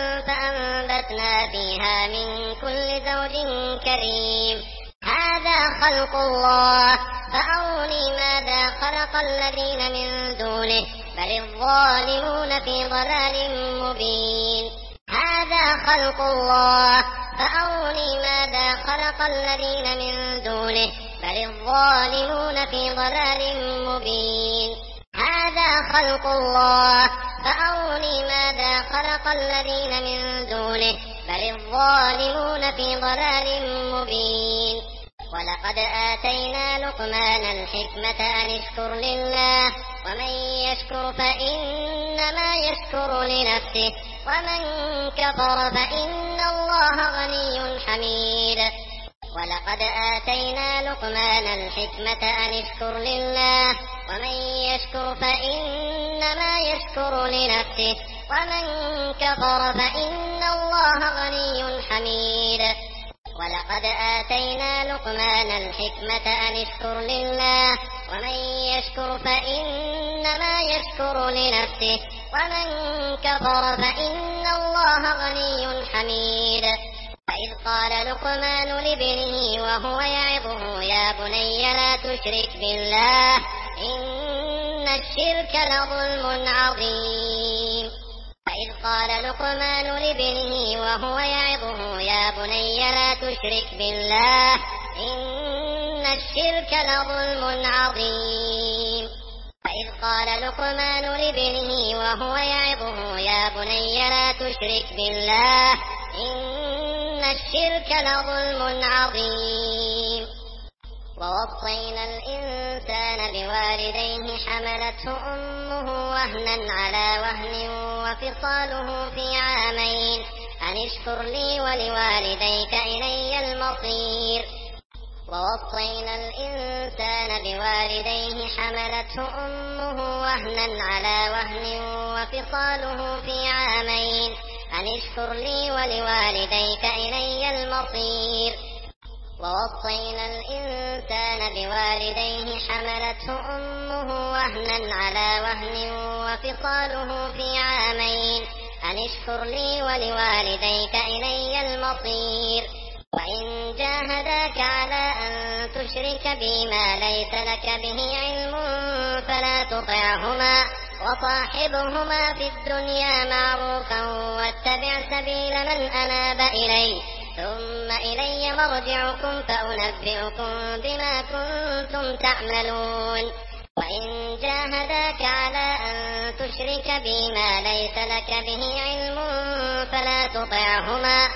فأنبتنا فيها من كل زوج كريم. هذا خلق الله فأروني ماذا خلق الذين من دونه بل الظالمون في ضلال مبين. هذا خلق الله فأروني ماذا خلق الذين من دونه بل الظالمون في ضلال مبين. هذا خلق الله فأروني ماذا خلق الذين من دونه بل الظالمون في ضلال مبين. ولقد آتينا لقمان الحكمة أن اشكر لله ومن يشكر فإنما يشكر لنفسه ومن كفر فإن الله غني حميد. ولقد آتينا لقمان الحكمة أن اشكر لله ومن يشكر فإنما يشكر لنفسه ومن كفر فإن الله غني حميد. ولقد آتينا لقمان الحكمة أن اشكر لله ومن يشكر فإنما يشكر لنفسه ومن كفر فإن الله غني حميد. فإذ قال لقمان لابنه وهو يعظه يا بني لا تشرك بالله إن الشرك لظلم عظيم. فإذ قال لقمان لابنه وهو يعظه يا بني لا تشرك بالله إن الشرك لظلم عظيم. فإذ قال لقمان لابنه وهو يعظه يا بني لا تشرك بالله إن الشرك لظلم عظيم. ووصينا الإنسان بوالديه حملته أمه وهنا على وهن وفصاله في عامين أن اشكر لي ولوالديك إلي المصير. ووصينا الإنسان بوالديه حملته أمه وهنا على وهن وفصاله في عامين أن اشكر لي ولوالديك إلي المصير. ووصينا الإنسان بوالديه حملته أمه وهنا على وهن وفصاله في عامين أن اشكر لي ولوالديك إلي المصير. وإن جاهداك على أن تشرك بي ما ليس لك به علم فلا تطعهما وصاحبهما في الدنيا معروفا واتبع سبيل من أناب إلي ثم إلي مرجعكم فأنبئكم بما كنتم تعملون. وإن جاهداك على أن تشرك بي ما ليس لك به علم فلا تطعهما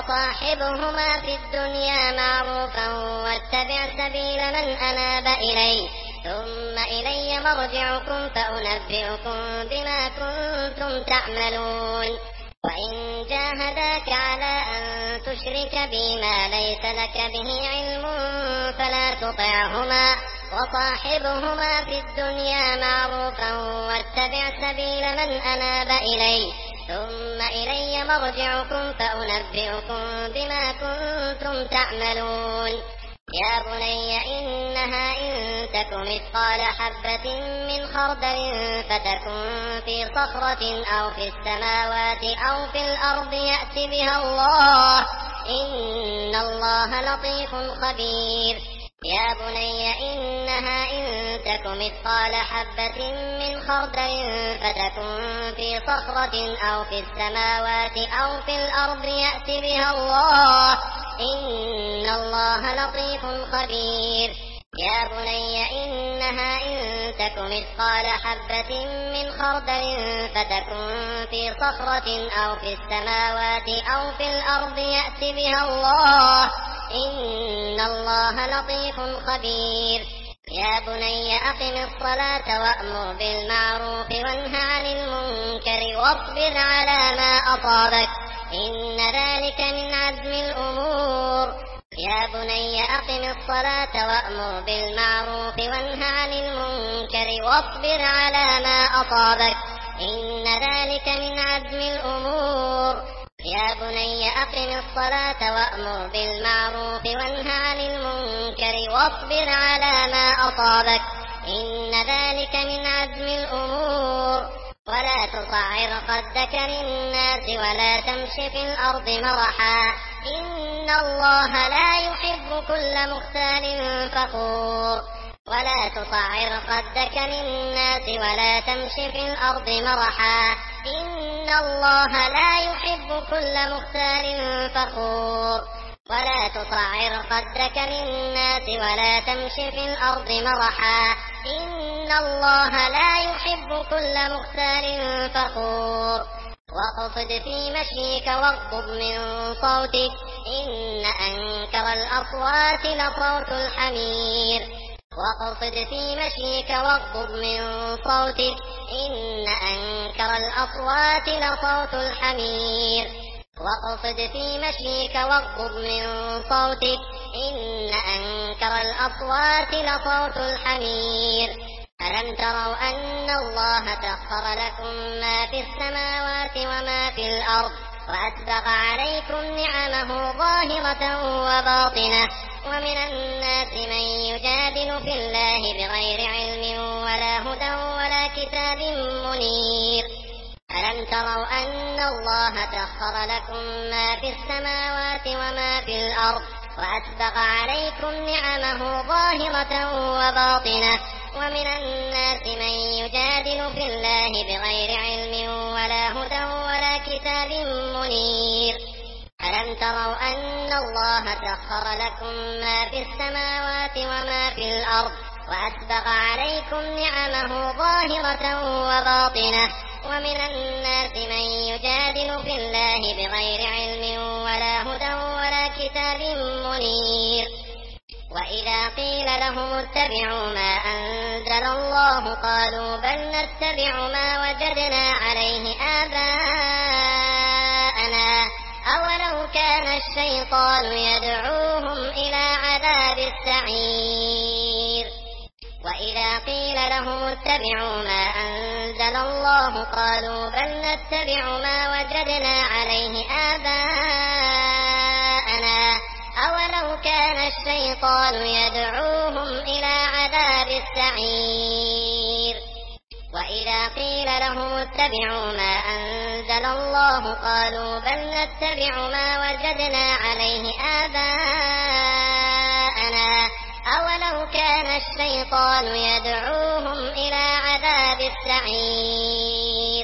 وصاحبهما في الدنيا معروفا واتبع سبيل من أناب إلي ثم إلي مرجعكم فأنبئكم بما كنتم تعملون. وإن جاهداك على أن تشرك بي ما ليس لك به علم فلا تطعهما وصاحبهما في الدنيا معروفا واتبع سبيل من أناب إلي ثم إلي مرجعكم فأنبئكم بما كنتم تعملون. يا بني إنها إن تك مثقال حبة من خردل فتكن في صخرة أو في السماوات أو في الأرض يأت بها الله إن الله لطيف خبير. يا بني إنها إن تك مثقال حبة من خردل فتكن في صخرة أو في السماوات أو في الأرض يأت بها الله إن الله لطيف خبير. يا بني إنها إن تك مثقال حبة من خردل فتكن في صخرة أو في السماوات أو في الأرض يأت بها الله إن الله لطيف خبير. يا بني أقم الصلاة وأمر بالمعروف وانه عن المنكر واصبر على ما أصابك إن ذلك من عزم الأمور. يا بني أقم الصلاة وأمر بالمعروف وانه عن المنكر واصبر على ما أصابك إن ذلك من عزم الأمور. يا بني أقم الصلاة وأمر بالمعروف وانه عن المنكر واصبر على ما أصابك إن ذلك من عزم الأمور. ولا تصعر خدك للناس ولا تمش في الأرض مرحا إن الله لا يحب كل مختال فخور. ولا تصعر خدك للناس ولا تمش في الأرض مرحا إن الله لا يحب كل مختال فخور. ولا تصعر خدك للناس ولا تمش في الأرض مرحا إن الله لا يحب كل مختال فخور. واقصد في مشيك واغضب من صوتك إن أنكر الأصوات لصوت الحمير. واقصد في مشيك واغضب من صوتك إن أنكر الأصوات لصوت الحمير. واقصد في مشيك واغضب من صوتك إن أنكر الأصوات لصوت الحمير. ألم تروا أن الله سخر لكم ما في السماوات وما في الأرض وأسبغ عليكم نعمه ظاهرة وباطنة ومن الناس من يجادل في الله بغير علم ولا هدى ولا كتاب منير. ألم تروا أن الله سخر لكم ما في السماوات وما في الأرض وأسبغ عليكم نعمه ظاهرة وباطنة ومن الناس من يجادل في الله بغير علم ولا هدى ولا كتاب منير. ألم تروا أن الله سخر لكم ما في السماوات وما في الأرض وأسبغ عليكم نعمه ظاهرة وباطنة ومن الناس من يجادل في الله بغير علم ولا هدى ولا كتاب منير. وإذا قيل لهم اتبعوا ما أنزل الله قالوا بل نتبع ما وجدنا عليه آباءنا أولو كان الشيطان يدعوهم إلى عذاب السعير وإذا قيل لهم اتبعوا ما أنزل الله قالوا بل نتبع ما وجدنا عليه آباءنا أولو كان الشيطان يدعوهم إلى عذاب السعير وإذا قيل لهم اتبعوا ما أنزل الله قالوا بل نتبع ما وجدنا عليه آباءنا أولو كان الشيطان يدعوهم إلى عذاب السعير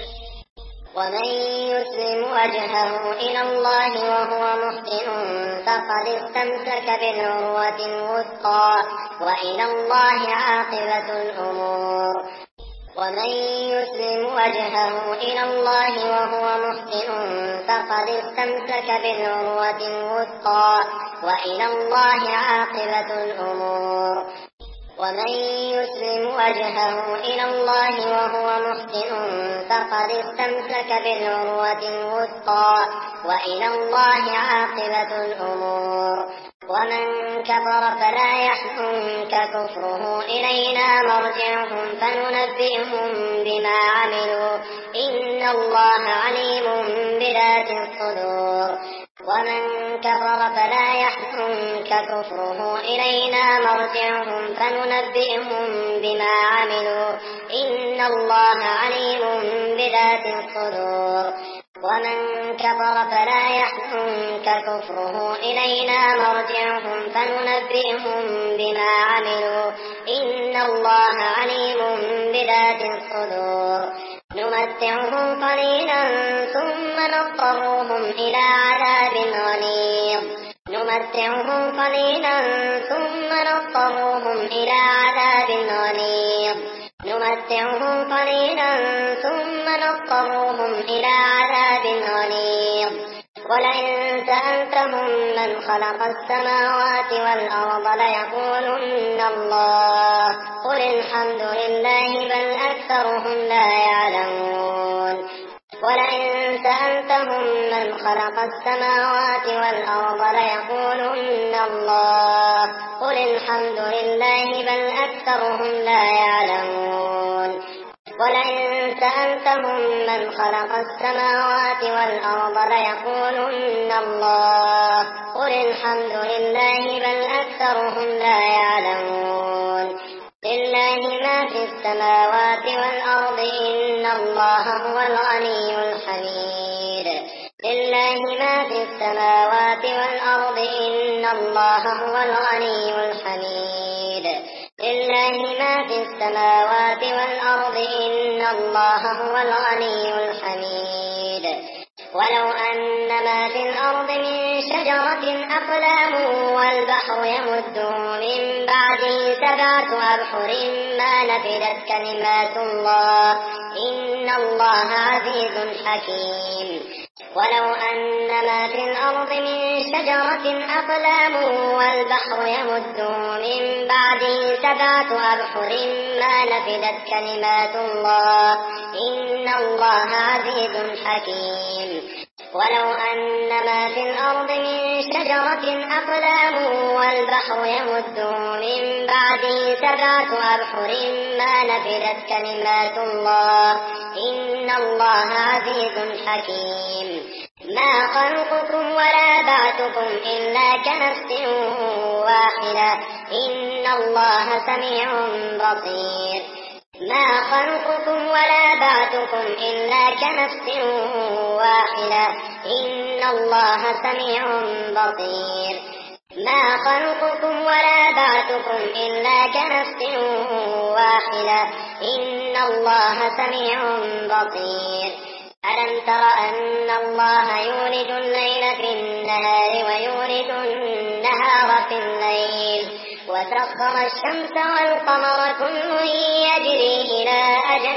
ومن يسلم وجهه إلى الله وهو محسن فقد استمسك بالعروة الوثقى وإلى الله عاقبة الأمور ومن يسلم وجهه إلى الله وهو محسن فقد استمسك بالعروة الوثقى وإلى الله عاقبة الأمور ومن يسلم وجهه إلى الله وهو محسن فقد استمسك بالعروة الوثقى وإلى الله عاقبة الأمور ومن كفر فلا يحزنك كفره إلينا مرجعهم فننبئهم بما عملوا إن الله عليم بذات الصدور ومن كفر فلا يحزنك كفره إلينا مرجعهم فننبئهم بما عملوا إن الله عليم بذات الصدور ومن كفر فلا يحزنك كفره إلينا مرجعهم فننبئهم بما عملوا إن الله عليم بذات الصدور نمتعهم قليلا ثم نضطرهم إلى عذاب غليظ نمتعهم قليلا ثم نضطرهم إلى عذاب غليظ نمتعهم قليلا ثم نضطرهم إلى عذاب غليظ ولئن سألتهم من خلق السماوات والأرض ليقولن الله قل الحمد لله بل أكثرهم لا يعلمون ولئن سألتهم من خلق السماوات والأرض ليقولن الله قل الحمد لله بل أكثرهم لا يعلمون ولئن سألتهم من خلق السماوات والأرض ليقولن الله قل الحمد لله بل أكثرهم لا يعلمون لله ما في السماوات والأرض إن الله هو الغني الحميد لله ما في السماوات والأرض إن الله هو الغني الحميد لله ما في السماوات والأرض إن الله هو الغني الحميد ولو أن ما في الأرض من شجرة أقلام والبحر يمده من بعده 7 أبحر ما نفدت كلمات الله إن الله عزيز حكيم ولو أن ما في الأرض من شجرة أقلام والبحر يمده من بعده 7 أبحر ما نفدت كلمات الله إن الله عزيز حكيم ولو أن ما في الأرض من شجرة أقلام والبحر يمده من بعده 7 أبحر ما نفدت كلمات الله إن الله عزيز حكيم ما خلقكم ولا بعثكم إلا كنفس واحدة إن الله سميع بصير ما خلقكم ولا بعثكم إلا كنفس واحدة إن الله سميع بصير ما خلقكم ولا بعثكم إلا كنفس واحدة إن الله سميع بصير ألم تر أن الله يولج الليل في النهار ويولج النهار في الليل وسخر الشمس والقمر كل يجري إلى أجل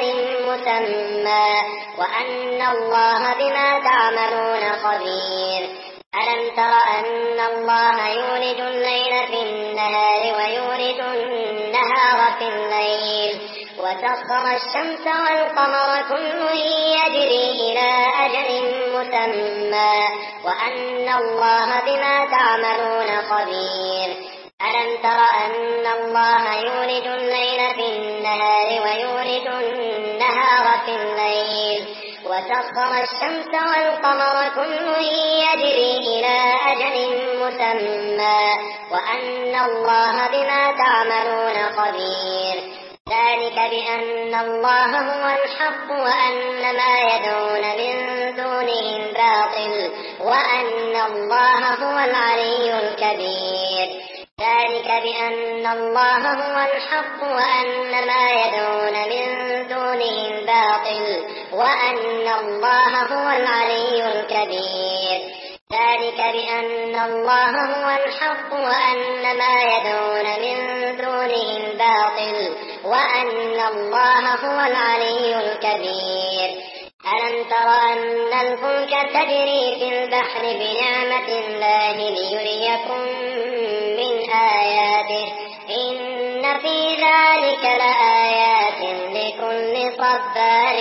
مسمى وأن الله بما تعملون خبير ألم تر أن الله يولج الليل في النهار ويولج النهار في الليل وسخر الشمس والقمر كل يجري إلى أجل مسمى وأن الله بما تعملون خبير ألم تر أن الله يولج الليل في النهار ويولج النهار في الليل وسخر الشمس والقمر كل يجري إلى أجل مسمى وأن الله بما تعملون خبير ذلك بأن الله هو الحق وأن ما يدعون من دونه الباطل وأن الله هو العلي الكبير ذلك بأن الله هو الحق وأن ما يدعون من دونه الباطل وأن الله هو العلي الكبير ذلك بأن الله هو الحق وأن ما يدعون من دونه الباطل وأن الله هو العلي الكبير ألم تر أن الفلك تجري في البحر بنعمة الله ليريكم من آياته إن في ذلك لآيات لكل صبار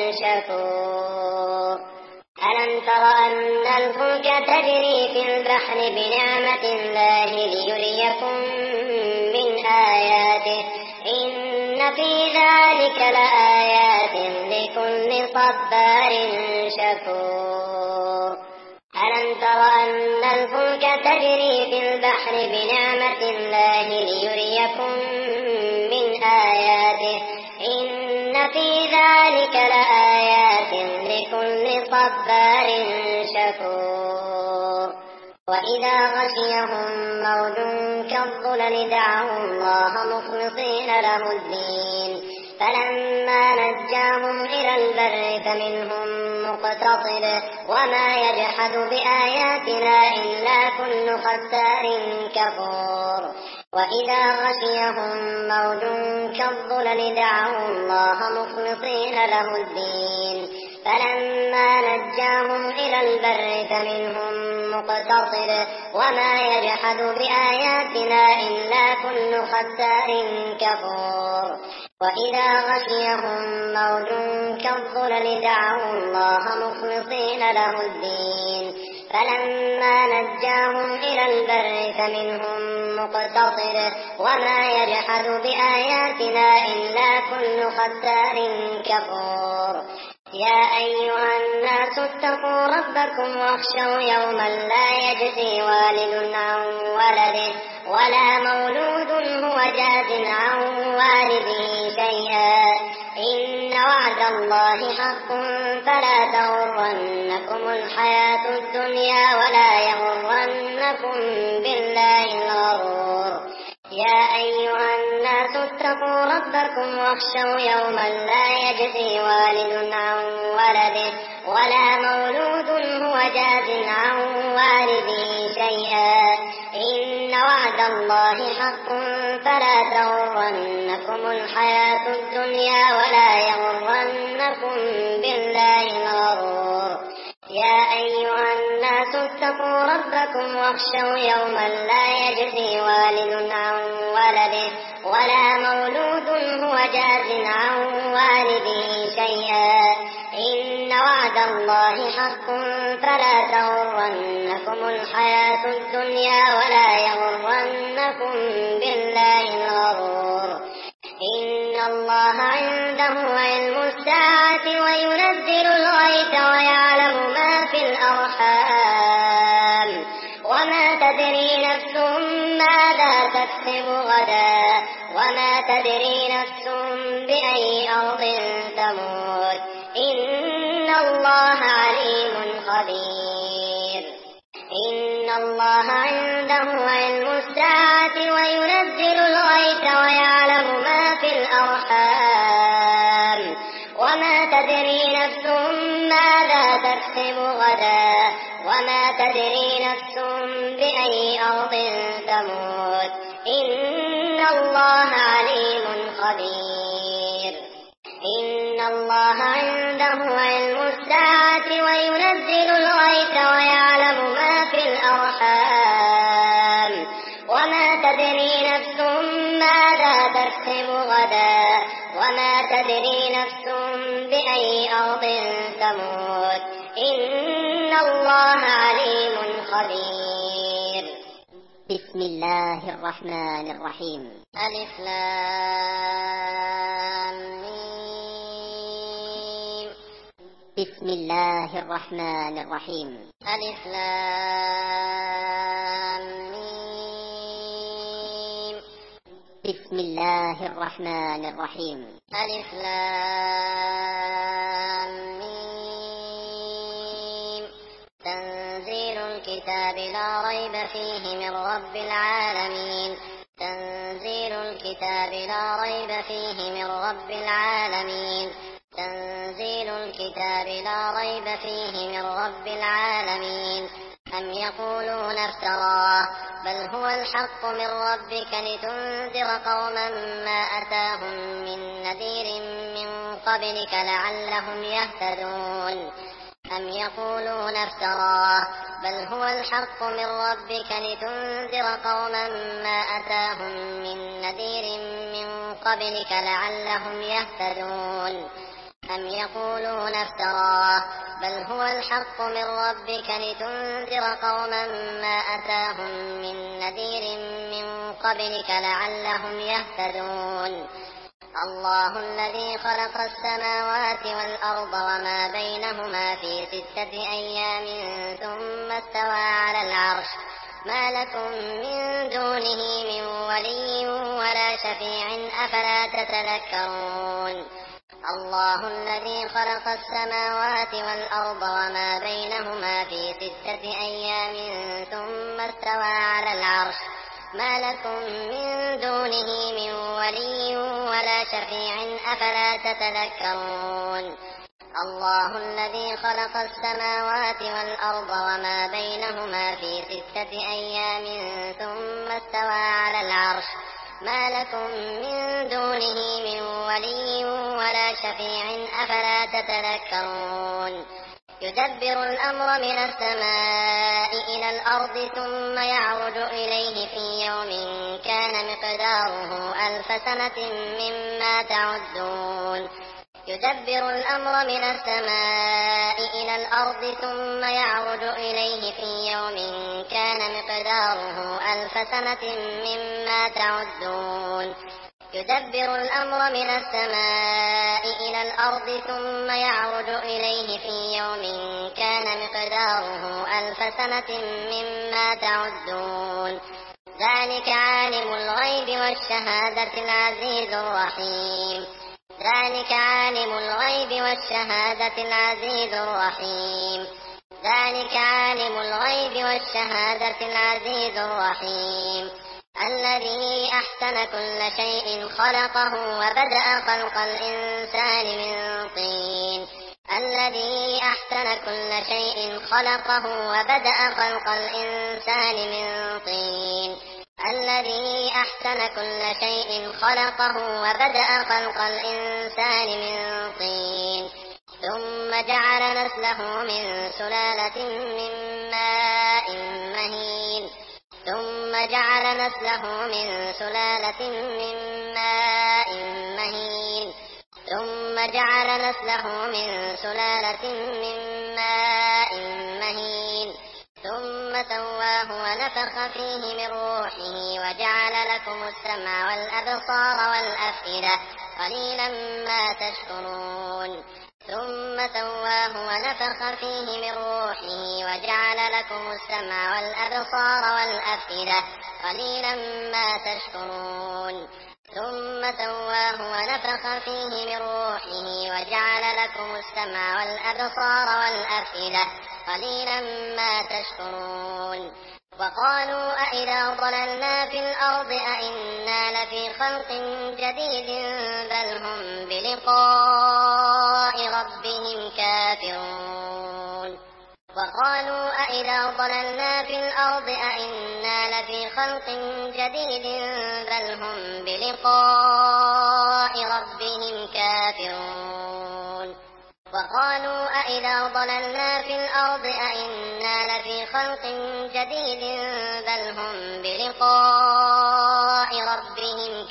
شكور ألم تر أن الفلك تجري في البحر بنعمة الله ليريكم من آياته إن في ذلك لآيات لكل صبار شكور ألم تر أن الفلك تجري في البحر بنعمة الله ليريكم من آياته إن في ذلك لآيات لكل صبار شكور وإذا غشيهم موج كالظلل دعوا الله مخلصين له الدين فلما نجاهم إلى البر فمنهم مقتصد وما يجحد بآياتنا إلا كل ختار كفور وإذا غشيهم موج كالظلل دعوا الله مخلصين له الدين فلما نجاهم إلى البر فمنهم مقتصد وما يجحد بآياتنا إلا كل ختار كفور وإذا غشيهم موج كالظلل دعوا الله مخلصين له الدين فلما نجاهم إلى البر فمنهم مقتصد وما يجحد بآياتنا إلا كل ختار كفور يا أيها الناس اتقوا ربكم واخشوا يوما لا يجزي والد عن ولده ولا مولود هو جاز عن والده شيئا إن وعد الله حق فلا تغرنكم الحياة الدنيا ولا يغرنكم بالله الغرور يا أيها الناس اتقوا ربكم واخشوا يوما لا يجزي والد عن ولده ولا مولود هو جاز عن والده شيئا إن وعد الله حق فلا تغرنكم الحياة الدنيا ولا يغرنكم بالله الغرور يا أيها الناس اتقوا ربكم واخشوا يوما لا يجزي والد عن ولده ولا مولود هو جاز عن والده شيئا إن وعد الله حق فلا تغرنكم الحياة الدنيا ولا يغرنكم بالله الغرور إن الله عنده علم الساعة وينزل الغيث ويعلم ما في الأرحام وما تدري نفس ماذا تكسب غدا وما تدري نفس بأي أرض تموت إن الله عليم خبير إن الله عنده علم الساعة وينزل الغيث ويعلم ما في الأرحام وما تدري نفس ماذا تكسب غدا وما تدري نفس بأي أرض تموت إن الله عليم خبير إن الله عنده علم الساعة وينزل الغيث ويعلم ما في الأرحام تكسب غدا وما تدري نفس بأي أرض تموت إن الله عليم خبير.
بسم الله الرحمن الرحيم.
ألف لام ميم.
بسم الله الرحمن الرحيم.
ألف لام ميم.
بسم الله الرحمن الرحيم.
ألف لام ميم. تنزيل الكتاب لا ريب فيه من رب العالمين. تنزيل الكتاب لا ريب فيه من رب العالمين. تنزيل الكتاب لا ريب فيه من رب العالمين. أم يقولون افتراه بل هو الحق من ربك لتنذر قوما ما أتاهم من نذير من قبلك لعلهم يهتدون. أم يقولون افتراه بل هو الحق من ربك لتنذر قوما ما أتاهم من نذير من قبلك لعلهم يهتدون. أم يقولون افتراه بل هو الحق من ربك لتنذر قوما ما أتاهم من نذير من قبلك لعلهم يهتدون. الله الذي خلق السماوات والأرض وما بينهما في 6 أيام ثم استوى على العرش ما لكم من دونه من ولي ولا شفيع أفلا تتذكرون. الله الذي خلق السماوات والأرض وما بينهما في 6 أيام ثم استوى على العرش ما لكم من دونه من ولي ولا شفيع أفلا تتذكرون. الله الذي خلق السماوات والأرض وما بينهما في 6 أيام ثم استوى على العرش ما لكم من دونه من ولي ولا شفيع أفلا تتذكرون. يدبر الأمر من السماء إلى الأرض ثم يعرج إليه في يوم كان مقداره 1000 سنة مما تعدون. يدبر الأمر من السماء إلى الأرض ثم يعرج إليه في يوم كان مقداره 1000 سنة مما تعدون. يدبر الأمر من السماء إلى الأرض ثم يعرج إليه في يوم كان مقداره 1000 سنة مما تعدون. ذلك عالم الغيب والشهادة العزيز الرحيم. ذلك عالم الغيب والشهادة العزيز الرحيم. ذلك عالم الغيب والشهادة العزيز الرحيم. الذي أحسن كل شيء خلقه وبدأ خلق الإنسان من طين. الذي أحسن كل شيء خلقه وبدأ خلق الإنسان من طين. الذي أحسن كل شيء خلقه وبدأ خلق الإنسان من طين. ثم جعل نسله من سلالة من ماء مهين. ثم جعل نسله من سلالة من ماء مهين. ثم جعل نسله من سلالة من ماء مهين. ثم سواه ونفخ فيه من روحه وجعل لكم السمع والأبصار والأفئدة قليلا ما تشكرون. ثم سواه ونفخ فيه من روحه وجعل لكم السمع والأبصار والأفئدة قليلا ما تشكرون. ثم سواه ونفخ فيه من روحه وجعل لكم السمع والأبصار والأفئدة قليلا ما تشكرون. وقالوا أئذا ضللنا في الأرض أئنا لفي خلق جديد بل هم بلقاء ربهم كافرون. وقالوا أئذا ضللنا في الأرض أئنا لفي خلق جديد بل هم بلقاء ربهم كافرون. وقالوا قالوا أإذا ضللنا في الأرض أإنا لفي خلق جديد بل هم بلقاء ربهم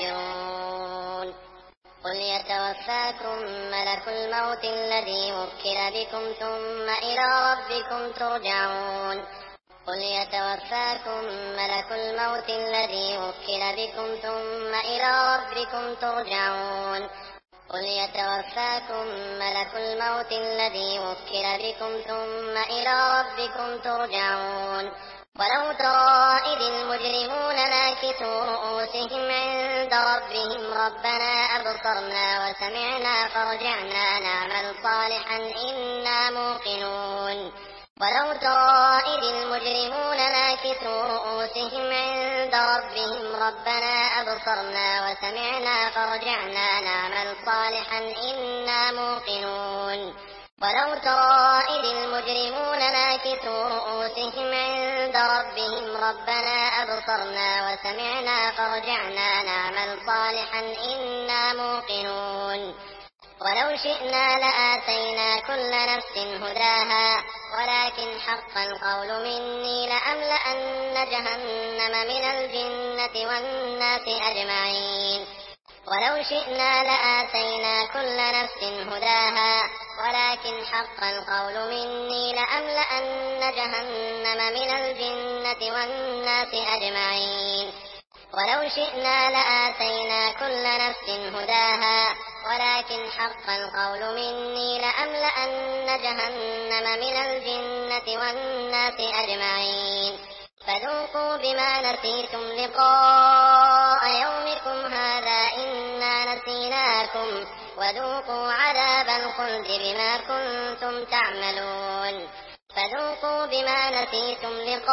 كافرون قل يتوفاكم ملك الموت الذي وكل بكم ثم إلى ربكم ترجعون قل يتوفاكم ملك الموت الذي وكل بكم ثم إلى ربكم ترجعون قل يتوفاكم ملك الموت الذي وكل بكم ثم إلى ربكم ترجعون ولو ترى إذ المجرمون ناكسوا رؤوسهم عند ربهم ربنا أبصرنا وسمعنا فارجعنا نعمل صالحا إنا موقنون ولو ترى إذ المجرمون ناكسوا رؤوسهم عند ربهم ربنا أبصرنا وسمعنا فارجعنا نعمل صالحا إنا موقنون ولو ترى إذ المجرمون ناكسوا رؤوسهم عند ربهم ربنا أبصرنا وسمعنا فارجعنا نعمل صالحا إنا موقنون ولو شئنا لآتينا كل نفس هداها ولكن حق القول مني لأملأن جهنم من الجنة والناس أجمعين ولو شئنا لآتينا كل نفس هداها ولكن حق القول مني لأملأن جهنم من الجنة والناس أجمعين ولو شئنا لآتينا كل نفس هداها ولكن حق القول مني لأملأن جهنم من الجنة والناس أجمعين فذوقوا بما نسيتم لقاء يومكم هذا إنا نسيناكم وذوقوا عذاب الخلد بما كنتم تعملون فذوقوا بما نسيتم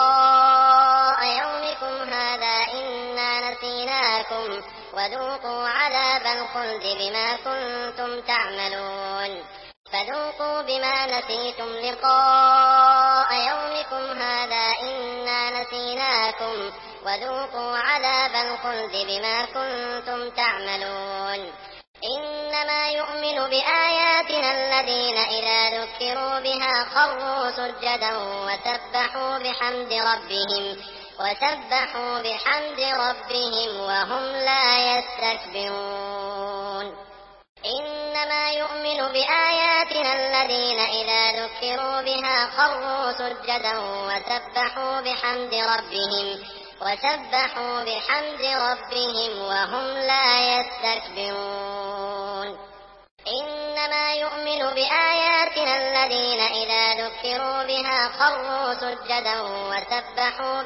لقاء يومكم هذا إنا نسيناكم وذوقوا عذاب الخلد بما كنتم تعملون فذوقوا بما نسيتم لقاء يومكم هذا إنا نسيناكم وذوقوا عذاب الخلد بما كنتم تعملون إنما يؤمن بآياتنا الذين إذا ذكروا بها خروا سجدا وسبحوا بحمد ربهم وهم لا يستكبرون إنما يؤمن بآياتنا الذين إذا ذكروا بها خروا سجدا وسبحوا بحمد ربهم وهم لا يستكبرون إنما يؤمن بآياتنا الذين إذا ذكروا بها خروا سجدا وسبحوا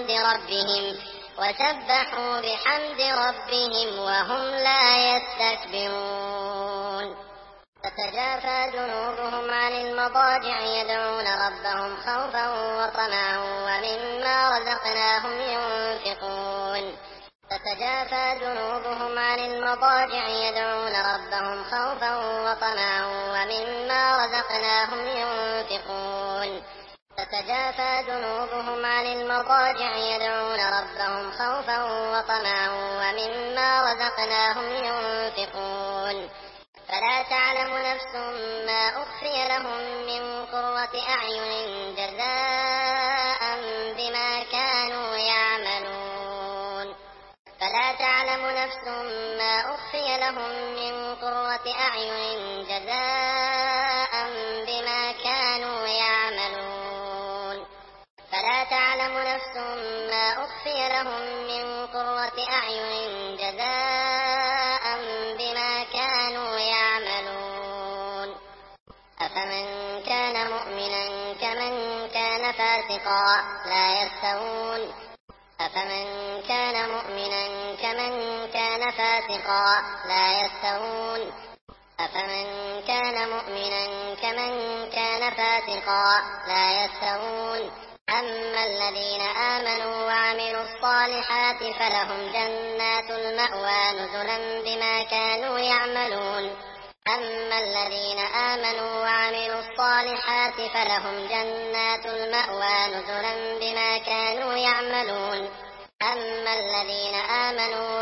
بحمد ربهم وهم لا يستكبرون تتجافى جنوبهم عن المضاجع يدعون ربهم خوفا وطمعا ومما رزقناهم ينفقون تتجافى جنوبهم عن المضاجع يدعون ربهم خوفا وطمعا ومما رزقناهم ينفقون تتجافى جنوبهم عن المضاجع يدعون ربهم خوفا وطمعا ومما رزقناهم ينفقون فلا تعلم نفس ما أخفي لهم من قرة أعين جزاء بما كانوا يعملون فلا تعلم نفس ما أخفي لهم من قرة أعين جزاء بما كانوا يعملون فلا تعلم نفس ما أخفي لهم من قرة أعين جزاء بما كانوا يعملون أفمن كان مؤمنا كمن كان فاسقا لا يستوون أفمن كان مؤمنا كمن كان فاسقا لا يستوون أفمن كان مؤمنا كمن كان فاسقا لا يستوون أما الذين آمنوا وعملوا الصالحات فلهم جنات المأوى نزلا بما كانوا يعملون أما الذين آمنوا وعملوا الصالحات فلهم جنات المأوى نزلا بما كانوا يعملون أما الذين آمنوا وعملوا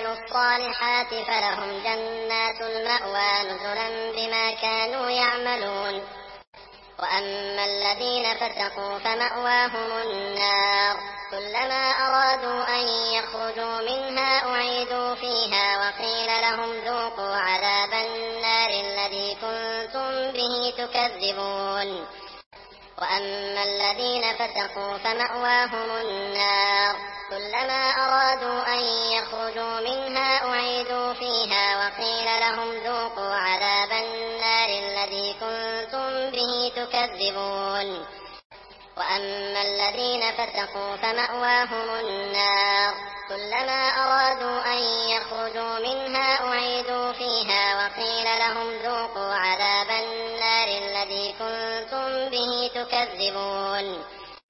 وعملوا الصالحات فلهم جنات المأوى نزلا بما كانوا يعملون. وأما الذين فسقوا فمأواهم النار كلما أرادوا أن يخرجوا منها أعيدوا فيها وقيل لهم ذوقوا عذاب النار الذي كنتم به تكذبون. وأما الذين فسقوا فمأواهم النار كلما أرادوا أن يخرجوا منها أعيدوا فيها وقيل لهم ذوقوا عذاب النار الذي كنتم به تكذبون. وأما الذين فسقوا فمأواهم النار كلما أرادوا أن يخرجوا منها أعيدوا فيها وقيل لهم ذوقوا عذاب النار الذي كنتم به تكذبون.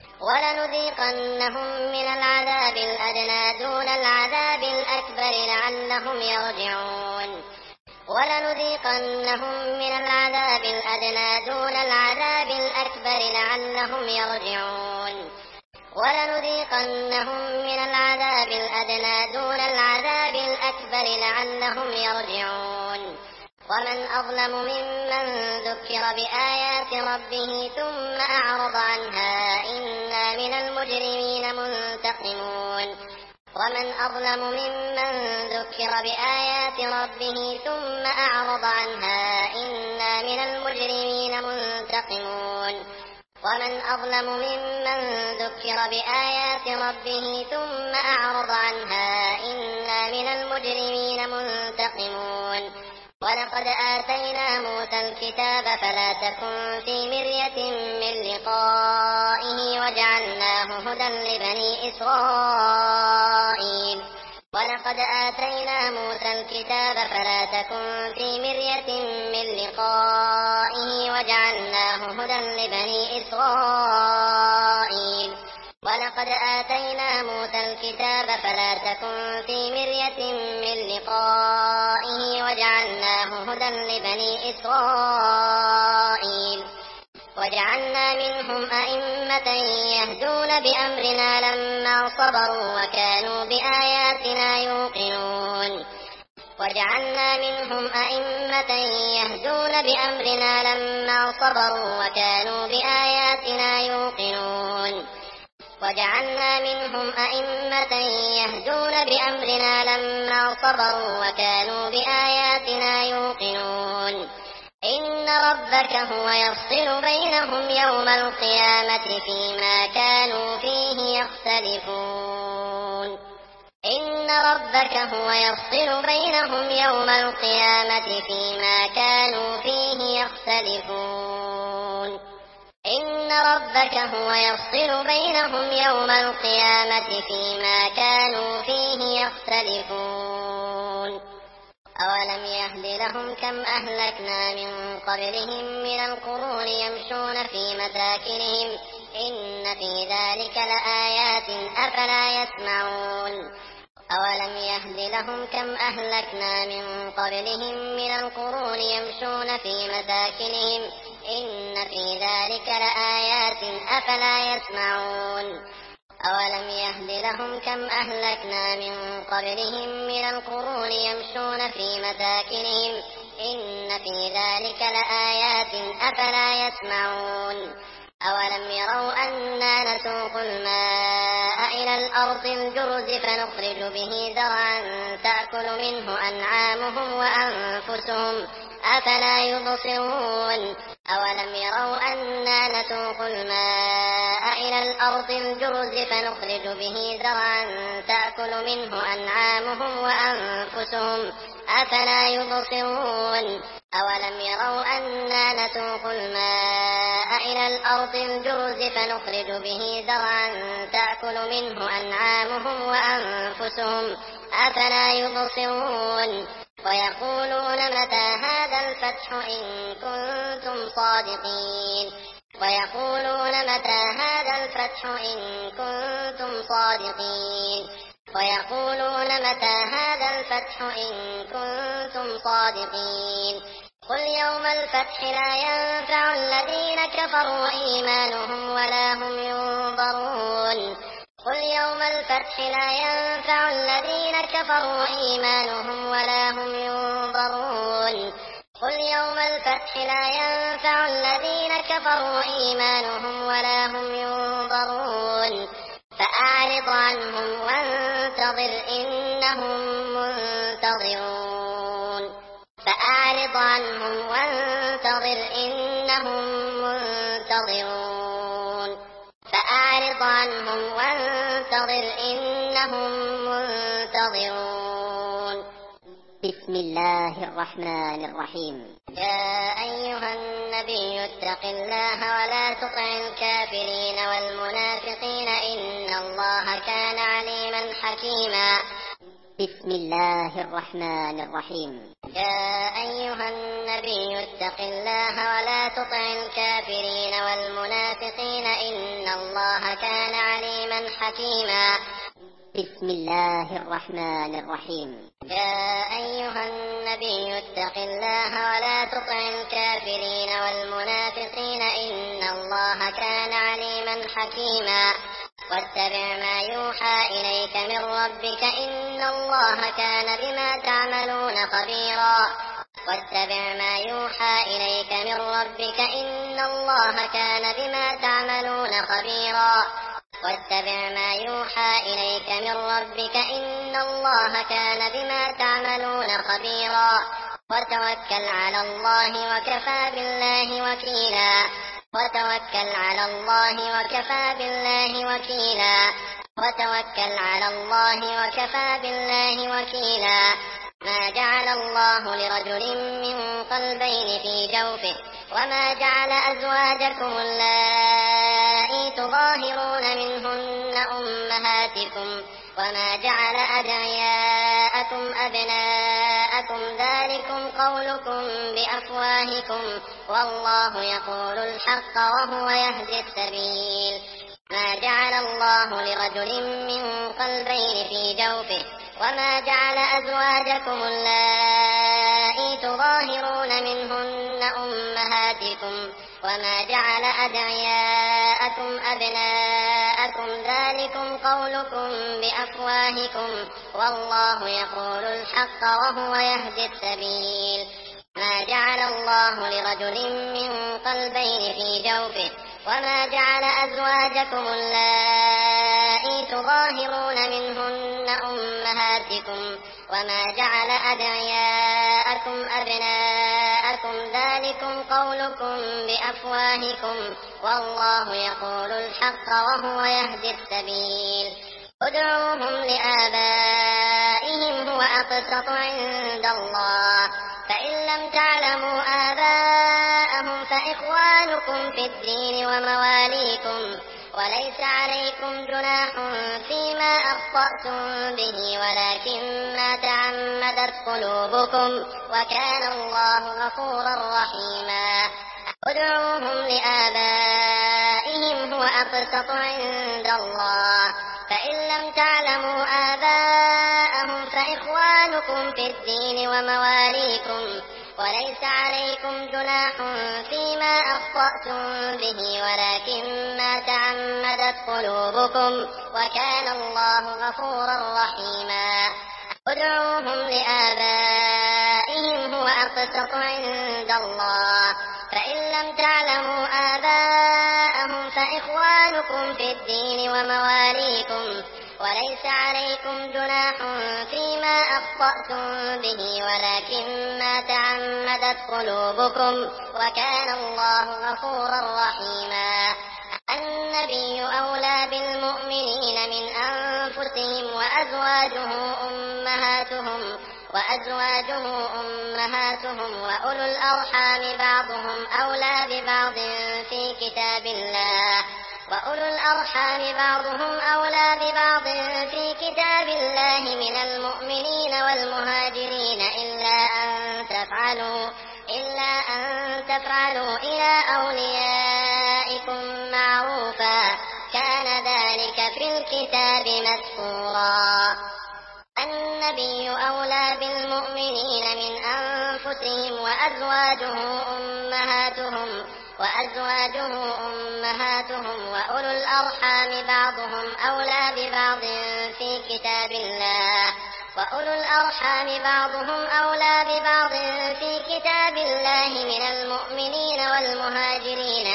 ولنذيقنهم من العذاب الأدنى دون العذاب الأكبر لعلهم يرجعون. ولنذيقنهم من العذاب الأدنى دون العذاب الأكبر لعلهم يرجعون. ولنذيقنهم من العذاب الأدنى دون العذاب الأكبر لعلهم يرجعون. ومن أظلم ممن ذكر بآيات ربه ثم أعرض عنها إنا من المجرمين منتقمون. ومن أظلم ممن ذكر بآيات ربه ثم أعرض عنها إنا من المجرمين منتقمون. ومن أظلم ممن ذكر بآيات ربه ثم أعرض عنها إنا من المجرمين منتقمون. ولقد آتينا موسى الكتاب فلا تكن في مرية من لقائه وجعلناه هدى لبني إسرائيل. ولقد آتينا موسى الكتاب فلا تكن في مرية من لقائه وجعلناه هدى لبني إسرائيل. ولقد آتينا موسى الكتاب فلا تكن في مرية من لقائه وجعلناه هدى لبني إسرائيل. وجعلنا منهم أئمة يهدون بأمرنا لما صبروا وكانوا بآياتنا يوقنون. وجعلنا منهم أئمة يهدون بأمرنا لما صبروا وكانوا بآياتنا يوقنون. وجعلنا منهم أئمة يهدون بأمرنا لما صبروا وكانوا بآياتنا يوقنون. إن ربك هو يفصل بينهم يوم القيامة فيما كانوا فيه يختلفون. إن ربك هو يفصل بينهم يوم القيامة فيما كانوا فيه يختلفون. إن ربك هو يفصل بينهم يوم القيامة فيما كانوا فيه يختلفون. أولم يهد لهم كم أهلكنا من قبلهم من القرون يمشون في مساكنهم إن في ذلك لآيات أفلا يسمعون. أولم يهد لهم كم أهلكنا من قبلهم من القرون يمشون في مساكنهم إن في ذلك لآيات أفلا يسمعون. أولم يهد لهم كم أهلكنا من قبلهم من القرون يمشون في مساكنهم إن في ذلك لآيات أفلا يسمعون. أولم يروا أنا نسوق الماء إلى الأرض الجرز فنخرج به زرعا تأكل منه أنعامهم وأنفسهم أفلا يبصرون. أولم يروا أنا نسوق الماء إلى الأرض الجرز فنخرج به زرعا تأكل منه أنعامهم وأنفسهم أفلا يبصرون. أولم يروا أنا نسوق الماء إلى الأرض الجرز فنخرج به زرعا تأكل منه أنعامهم وأنفسهم أفلا يبصرون. ويقولون متى هذا الفتح إن كنتم صادقين. ويقولون متى هذا الفتح إن كنتم صادقين. ويقولون متى هذا الفتح إن كنتم صادقين. قل يوم الفتح لا ينفع الذين كفروا إيمانهم ولا هم ينظرون. قل يوم الفتح لا ينفع الذين كفروا إيمانهم ولا هم ينظرون قل يوم الفتح لا ينفع الذين كفروا إيمانهم ولا هم ينظرون فأعرض عنهم وانتظر إنهم منتظرون فأعرض عنهم وانتظر إنهم منتظرون فأعرض عنهم وانتظر إنهم منتظرون
بسم الله الرحمن الرحيم.
يا أيها النبي اتق الله ولا تطع الكافرين والمنافقين إن الله كان عليما حكيما.
بسم الله الرحمن الرحيم.
يا أيها النبي اتق الله ولا تطع الكافرين والمنافقين إن الله كان عليما حكيما.
بسم الله الرحمن الرحيم.
يا أيها النبي اتق الله ولا تطع الكافرين والمنافقين إن الله كان عليما حكيما. واتبع ما يوحى إليك من ربك إن الله كان بما تعملون خبيرا. واتبع ما يوحى إليك من ربك إن الله كان بما تعملون خبيرا. واتبع ما يوحى إليك من ربك إن الله كان بما تعملون خبيرا. وتوكل على الله وكفى بالله وكيلا. وتوكل على الله وكفى بالله وكيلا. وتوكل على الله وكفى بالله وكيلا. ما جعل الله لرجل من قلبين في جوفه وما جعل أزواجكم اللائي تظاهرون منهن أمهاتكم وما جعل أدعياءكم أبناءكم ذلكم قولكم بأفواهكم والله يقول الحق وهو يهدي السبيل. ما جعل الله لرجل من قلبين في جوفه وما جعل أزواجكم اللائي تظاهرون منهن أمهاتكم وما جعل أدعياءكم أبناءكم ذلكم قولكم بأفواهكم والله يقول الحق وهو يهدي السبيل. ما جعل الله لرجل من قلبين في جوفه وما جعل أزواجكم اللائي تظاهرون منهن أمهاتكم وما جعل أدعياءكم أبناءكم ذلكم قولكم بأفواهكم والله يقول الحق وهو يهدي السبيل. ادعوهم لآبائهم هو أقسط عند الله فإن لم تعلموا آباءهم فإخوانكم في الدين ومواليكم وليس عليكم جناح فيما أخطأتم به ولكن ما تعمدت قلوبكم وكان الله غفورا رحيما. ادعوهم لآبائهم هو أقسط عند الله فإن لم تعلموا آباءهم فإخوانكم في الدين ومواليكم وليس عليكم جناح فيما أخطأتم به ولكن ما تعمدت قلوبكم وكان الله غفورا رحيما. ادعوهم لآبائهم هو أقسط عند الله فإن لم تعلموا آباءهم فإخوانكم في الدين ومواليكم وليس عليكم جناح فيما أخطأتم به ولكن ما تعمدت قلوبكم وكان الله غفورا رحيما. النبي أولى بالمؤمنين من أنفسهم وأزواجه أمهاتهم وأولو الأرحام بعضهم أولى ببعض في كتاب الله من المؤمنين والمهاجرين إلا أن تفعلوا إلى أوليائكم معروفا كان ذلك في الكتاب مسطورا. النبي أولى بالمؤمنين من أنفسهم وأزواجه أمهاتهم وأولو الأرحام بعضهم أولى ببعض في كتاب الله من المؤمنين والمهاجرين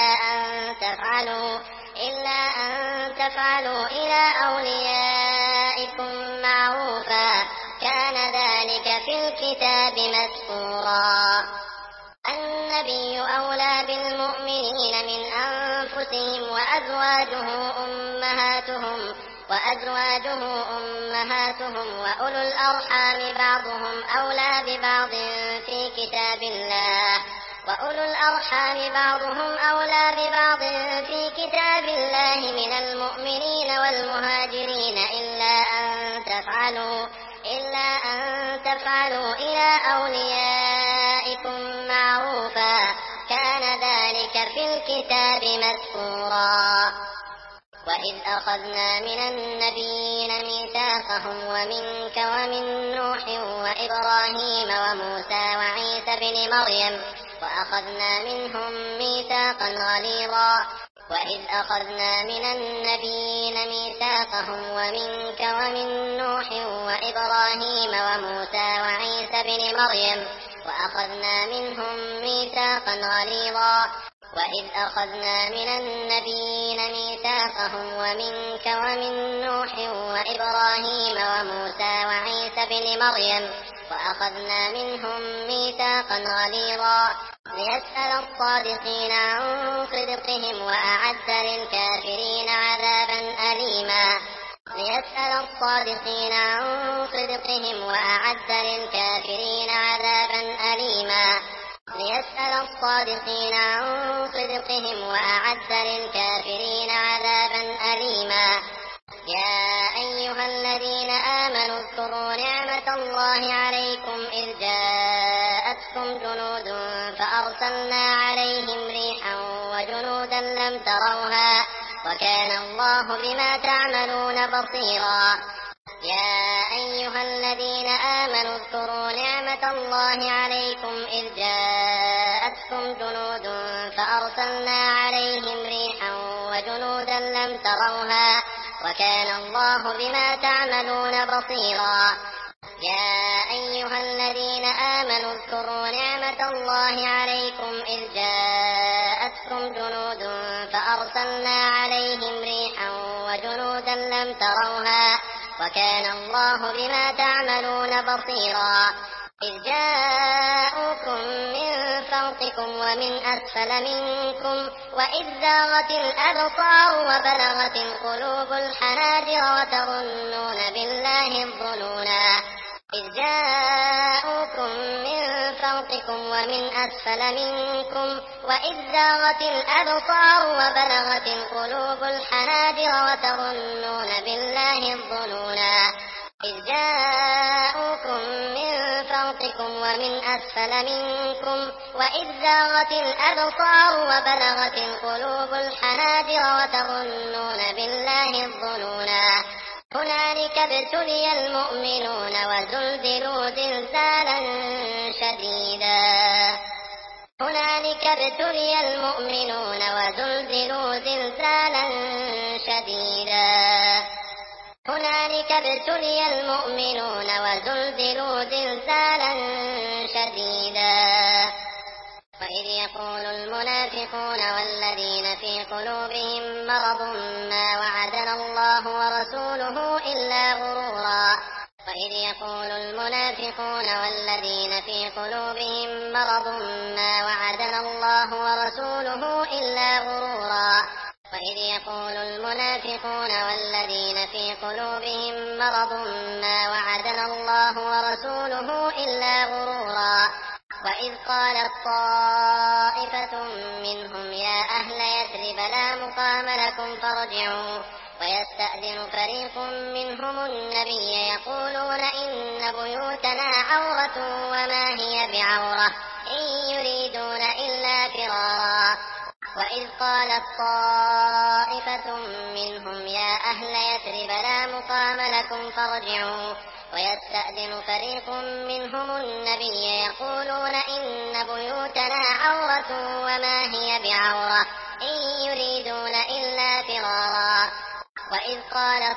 إلا أن تفعلوا إلى أوليائكم معروفا كان ذلك في الكتاب مسطورا. النبي أولى بالمؤمنين من أنفسهم وأزواجه أمهاتهم وأولو الأرحام بعضهم أولى ببعض في كتاب الله من المؤمنين والمهاجرين إلا أن تفعلوا إلى أوليائكم معروفا كان ذلك في الكتاب مسطورا. وإذ أخذنا من النبيين ميثاقهم ومنك ومن نوح وإبراهيم وموسى وعيسى بن مريم وأخذنا منهم ميثاقا غليظا. وإذ أخذنا من النبيين ميثاقهم ومنك ومن نوح وإبراهيم وموسى وعيسى بن مريم وأخذنا منهم ميثاقا غليظا. وإذ أخذنا من النبيين ميثاقهم ومنك ومن نوح وإبراهيم وموسى وعيسى بن مريم وأخذنا منهم ميثاقا غليظا ليسأل الصادقين عن صدقهم وأعد للكافرين عذابا أليما. يا أيها الذين آمنوا اذكروا نعمة الله عليكم إذ جاءتكم جنود فأرسلنا عليهم ريحا وجنودا لم تروها وكان الله بما تعملون بصيرا. يا أيها الذين آمنوا اذكروا نعمة الله عليكم إذ جاءتكم جنود فأرسلنا عليهم ريحا وجنودا لم تروها وكان الله بما تعملون بصيرا. يا أيها الذين آمنوا اذكروا نعمة الله عليكم إذ جاءتكم جنود فأرسلنا عليهم ريحا وجنودا لم تروها وكان الله بما تعملون بصيرا. إذ جاءوكم من فوقكم ومن أسفل منكم وإذ زاغت الأبصار وبلغت القلوب الحناجر وتظنون بالله الظنونا. إذ جاءوكم من فوقكم ومن أسفل منكم وإذ زاغت الأبصار وبلغت القلوب الحناجر وتظنون بالله الظنونا. إذ جاءوكم من فوقكم ومن أسفل منكم وإذ زاغت الأبصار وبلغت القلوب الحناجر وتظنون بالله الظنونا. هنالك ابتلي المؤمنون وزلزلوا زلزالا شديدا. وإذ يقول المنافقون والذين في قلوبهم مرض ما وعدنا الله ورسوله إلا غرورا. وإذ يقول المنافقون والذين في قلوبهم مرض ما وعدنا الله ورسوله إلا غرورا. وإذ يقول المنافقون والذين في قلوبهم مرض ما وعدنا الله ورسوله إلا غرورا. وإذ قالت طائفة منهم يا أهل يثرب لا مقام لكم فارجعوا ويستأذن فريق منهم النبي يقولون إن بيوتنا عورة وما هي بعورة إن يريدون إلا فرارا. وإذ قالت طائفة منهم يا أهل يثرب لا مقام لكم فارجعوا ويستأذن فريق منهم النبي يقولون إن بيوتنا عورة وما هي بعورة إن يريدون إلا فرارا. وإذ قالت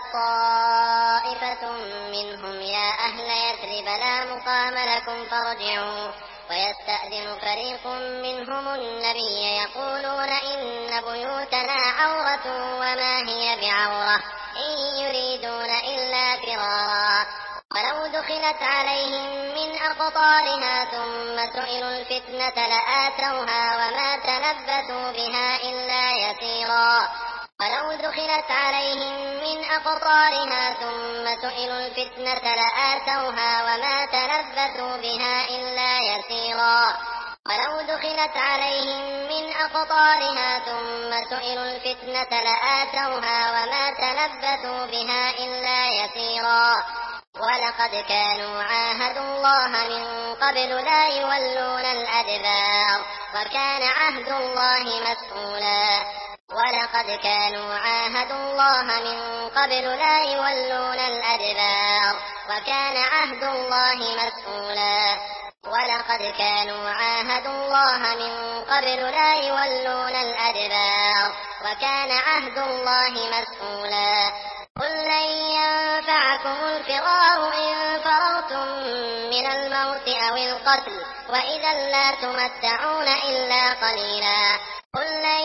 طائفة منهم يا أهل يثرب لا مقام لكم فارجعوا. ويستأذن فريق منهم النبي يقولون إن بيوتنا عورة وما هي بعورة إن يريدون إلا فرارا. ولو دخلت عليهم من أقطارها ثم سئلوا الفتنة لآتوها وما تلبثوا بها إلا يسيرا. ولو دخلت عليهم من أقطارها ثم سئلوا الفتنة لآتوها وما تلبثوا بها إلا يسيرا. ولو دخلت عليهم من أقطارها ثم سئلوا الفتنة لآتوها وما تلبثوا بها إلا يسيرا. ولقد كانوا عاهدوا الله من قبل لا يولون الأدبار وكان عهد الله مسؤولا. ولقد كانوا عاهدوا الله من قبل لا يولون الأدبار وكان عهد الله مسؤولا. ولقد كانوا عاهدوا الله من قبل لا يولون الأدبار وكان عهد الله مسؤولا. قل لن ينفعكم الفرار إن فررتم من الموت أو القتل وإذا لا تمتعون إلا قليلا. قل لن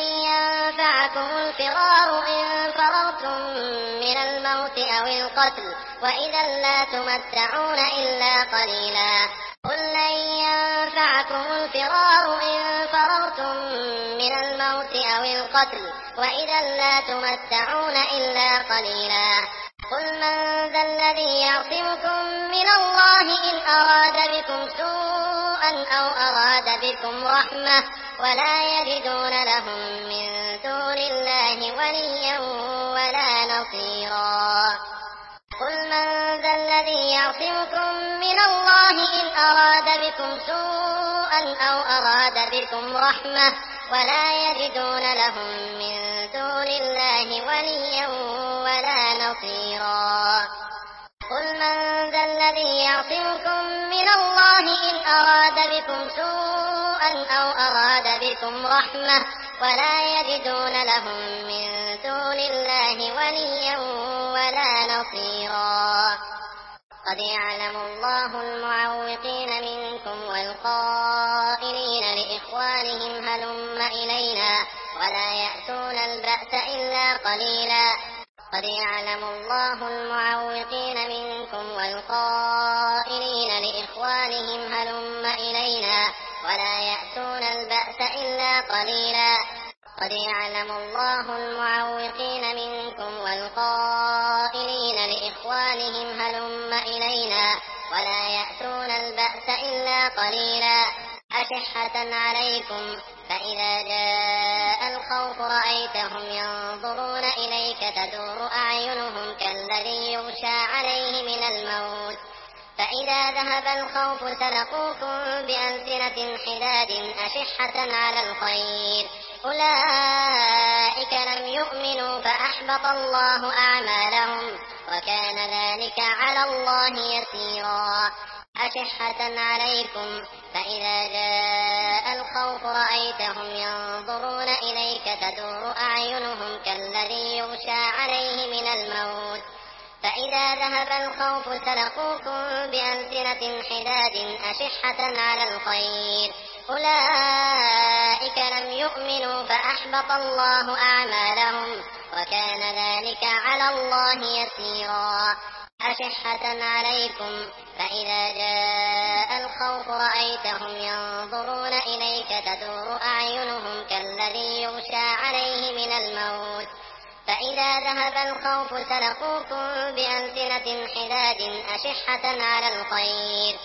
ينفعكم الفرار إن فررتم من الموت أو القتل وإذا لا تمتعون إلا قليلا. قل لن ينفعكم الفرار إن فررتم من الموت أو القتل وإذا لا تمتعون إلا قليلا. قل من ذا الذي يعصمكم من الله إن أراد بكم سوءا أو أراد بكم رحمة ولا يجدون لهم من دون الله وليا ولا نصيرا. قل من ذا الذي يعصمكم من الله إن أراد بكم سوءا أو أراد بكم رحمة ولا يجدون لهم من دون الله وليا ولا نصيرا. قل من ذا الذي يعصمكم من الله إن أراد بكم سوءا أو أراد بكم رحمة ولا يجدون لهم من دون الله وليا ولا نصيرا. قد يعلم الله المعوقين منكم والقائلين لإخوانهم هلم إلينا ولا يأتون البأس إلا قليلا. قد يعلم الله المعوقين منكم والقائلين لإخوانهم هلم إلينا ولا يأتون البأس إلا قليلا. قد يعلم الله المعوقين منكم والقائلين لإخوانهم هلم إلينا ولا يأتون البأس إلا قليلا. أشحة عليكم فإذا جاء الخوف رأيتهم ينظرون إليك تدور أعينهم كالذي يغشى عليه من الموت فإذا ذهب الخوف سلقوكم بألسنة حداد أشحة على الخير أولئك لم يؤمنوا فأحبط الله أعمالهم وكان ذلك على الله يسيرا. أشحة عليكم فإذا جاء الخوف رأيتهم ينظرون إليك تدور أعينهم كالذي يغشى عليه من الموت فإذا ذهب الخوف سلقوكم بألسنة حداد أشحة على الخير أولئك لم يؤمنوا فأحبط الله أعمالهم وكان ذلك على الله يسيرا. أشحة عليكم فإذا جاء الخوف رأيتهم ينظرون إليك تدور أعينهم كالذي يغشى عليه من الموت فإذا ذهب الخوف سلقوكم بألسنة حداد أشحة على الخير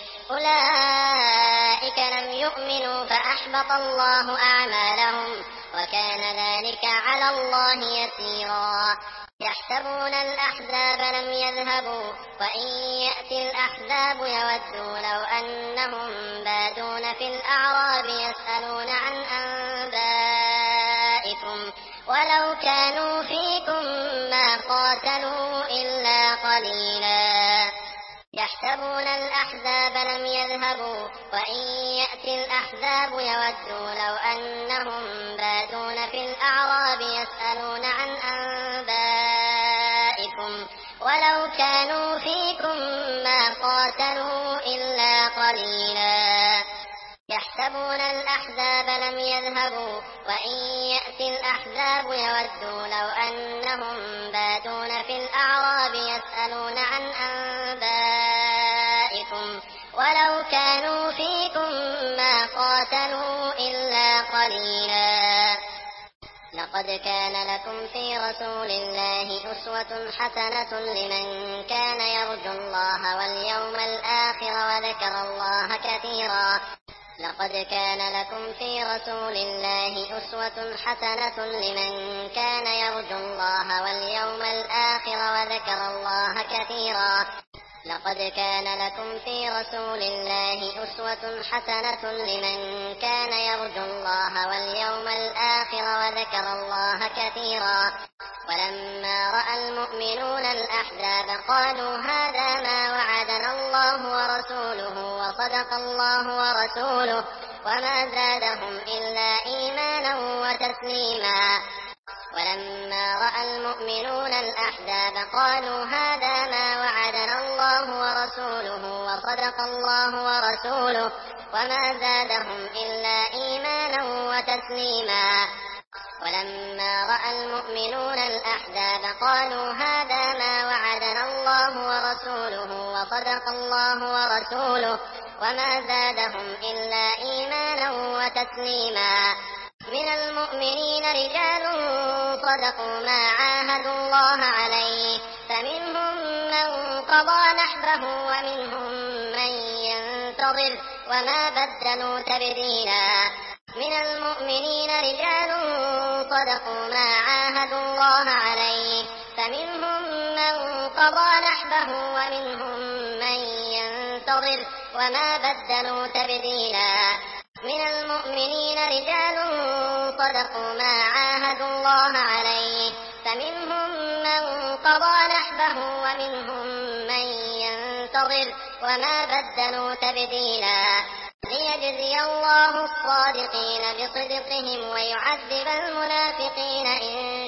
أولئك لم يؤمنوا فأحبط الله أعمالهم وكان ذلك على الله يسيرا. يحسبون الأحزاب لم يذهبوا وإن يأتي الأحزاب يودوا لو أنهم بادون في الأعراب يسألون عن أنبائكم ولو كانوا فيكم ما قاتلوا إلا قليلا. الأحزاب لم يذهبوا وإن يأتي الأحزاب يودوا لو أنهم بادون في الأعراب يسألون عن أنبائكم ولو كانوا فيكم ما قاتلوا إلا قليلا يحسبون الأحزاب لم يذهبوا وإن يأتي الأحزاب يودوا لو أنهم بادون في الأعراب يسألون عن أنبائكم ولو كانوا فيكم ما قاتلوا إلا قليلا لقد كان لكم في رسول الله أسوة حسنة لمن كان يرجو الله واليوم الآخر وذكر الله كثيرا لقد كان لكم في رسول الله أسوة حسنة لمن كان يرجو الله واليوم الآخر وذكر الله كثيرا لقد كان لكم في رسول الله أسوة حسنة لمن كان يرجو الله واليوم الآخر وذكر الله كثيرا ولما رأى المؤمنون الأحزاب قالوا هذا ما وعدنا الله ورسوله وصدق الله ورسوله وما زادهم إلا إيمانا وتسليما ولما رأى المؤمنون الأحزاب قالوا هذا ما وعدنا الله ورسوله وصدق الله ورسوله وما زادهم إلا إيمانا وتسليما ولما رأى المؤمنون الأحزاب قالوا هذا ما وعدنا الله ورسوله وصدق الله ورسوله وما زادهم إلا إيمانا وتسليما من المؤمنين رجال صدقوا ما عاهدوا الله عليه فمنهم من قضى نحبه ومنهم من ينتظر وما بدلوا تبديلا من المؤمنين رجال صدقوا ما عاهدوا الله عليه فمنهم من قضى نحبه ومنهم من ينتظر وما بدلوا تبديلا من المؤمنين رجال صدقوا ما عاهدوا الله عليه فمنهم من قضى نحبه ومنهم من ينتظر وما بدلوا تبديلا ليجزي الله الصادقين بصدقهم ويعذب المنافقين إن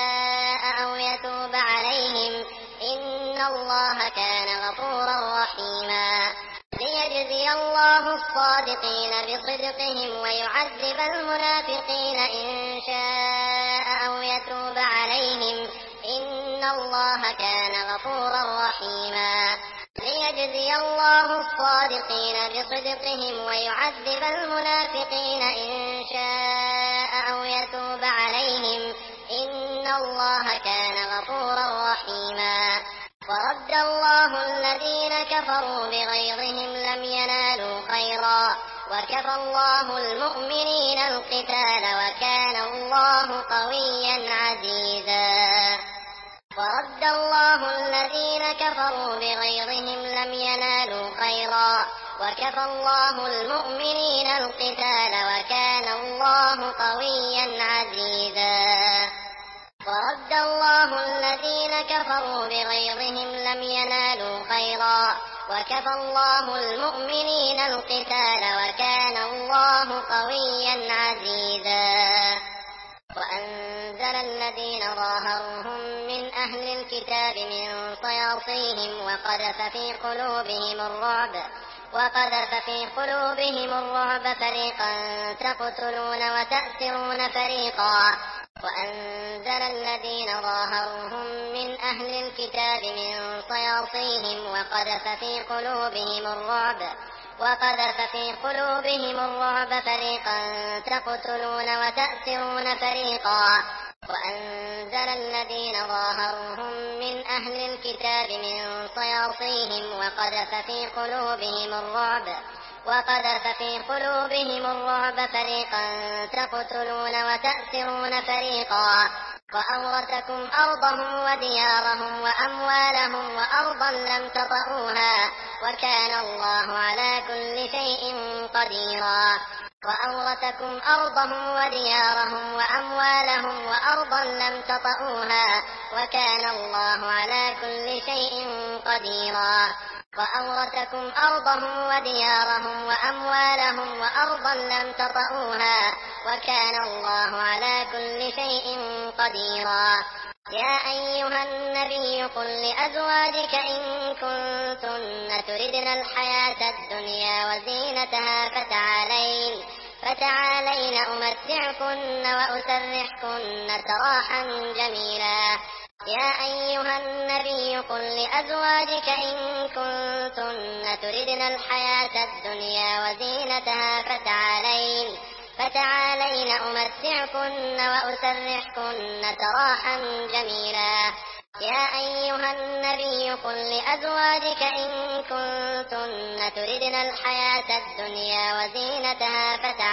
شاء أو يتوب عليهم إن الله كان غفورا رحيما ليجزي الله الصادقين بصدقهم ويعذب المنافقين إن شاء أو يتوب عليهم إن الله كان غفورا رحيما ليجزي الله الصادقين بصدقهم ويعذب المنافقين إن شاء أو يتوب عليهم إن الله كان غفورا رحيما ورد الله الذين كفروا بغيظهم لم ينالوا خيرا وكفى الله المؤمنين القتال وكان الله قويا عزيزا ورد الله الذين كفروا بغيظهم لم ينالوا خيرا وكفى الله المؤمنين القتال وكان الله قويا عزيزا ورد الله الذين كفروا بغيظهم لم ينالوا خيرا وكفى الله المؤمنين القتال وكان الله قويا عزيزا وأنزل الذين ظاهروهم من أهل الكتاب من صياصيهم وقذف في قلوبهم الرعب فريقا تقتلون وتأسرون فريقا وأنزل الذين ظاهروهم من أهل الكتاب من صياصيهم وقذف في قلوبهم الرعب فريقا تقتلون وتأسرون فريقا وأنزل الذين ظاهروهم من أهل الكتاب من صياصيهم وقذف في قلوبهم الرعب فريقا تقتلون وتأسرون فريقا وأورثكم أرضهم وديارهم وأموالهم وأرضا لم تطئوها وكان الله على كل شيء قديرا وأورثكم أرضهم وديارهم وأموالهم وأرضا لم تطئوها وكان الله على كل شيء قديرا وأورثكم أرضهم وديارهم وأموالهم وأرضا لم تطئوها وكان الله على كل شيء قديرا. يا أيها النبي قل لأزواجك إن كنتن تردن الحياة الدنيا وزينتها فتعالين أمتعكن وأسرحكن سراحا جميلا. يا أيها النبي قل لأزواجك إن كنتن تردن الحياة الدنيا وزينتها فتعالين أمتعكن وأسرحكن سراحا جميلا. يا أيها النبي قل لأزواجك إن كنتن تردن الحياة الدنيا وزينتها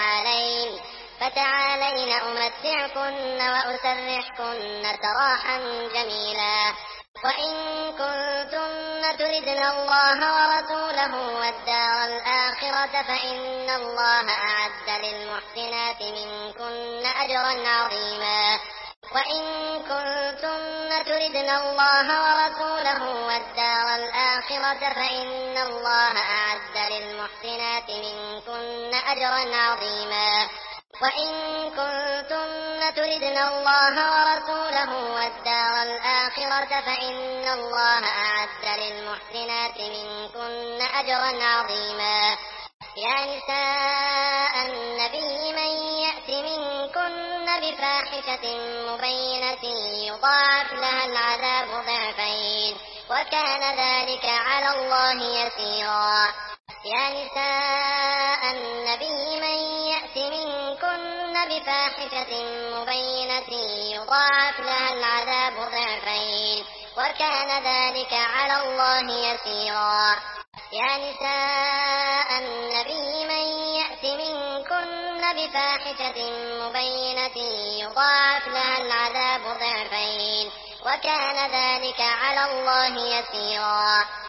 فتعالين أمتعكن وأسرحكن سراحا جميلا. وإن كنتن تردن الله ورسوله والدار الآخرة فإن الله أعد للمحسنات منكن أجرا عظيما. وإن كنتن تردن الله ورسوله والدار الآخرة فإن الله أعد للمحسنات منكن أجرا عظيما. وإن كنتن تردن الله ورسوله والدار الآخرة فإن الله أعد للمحسنات منكن أجرا عظيما. يا نساء النبي من يأت منكن بفاحشة مبينة يضاعف لها العذاب ضعفين وكان ذلك على الله يسيرا. يا نساء النبي من يأت منكن بفاحشة مبينة يضاعف لها العذاب ضعفين وكان ذلك على الله يسيرا. يا نساء النبي من يأت منكن بفاحشة مبينة يضاعف لها العذاب ضعفين وكان ذلك على الله يسيرا.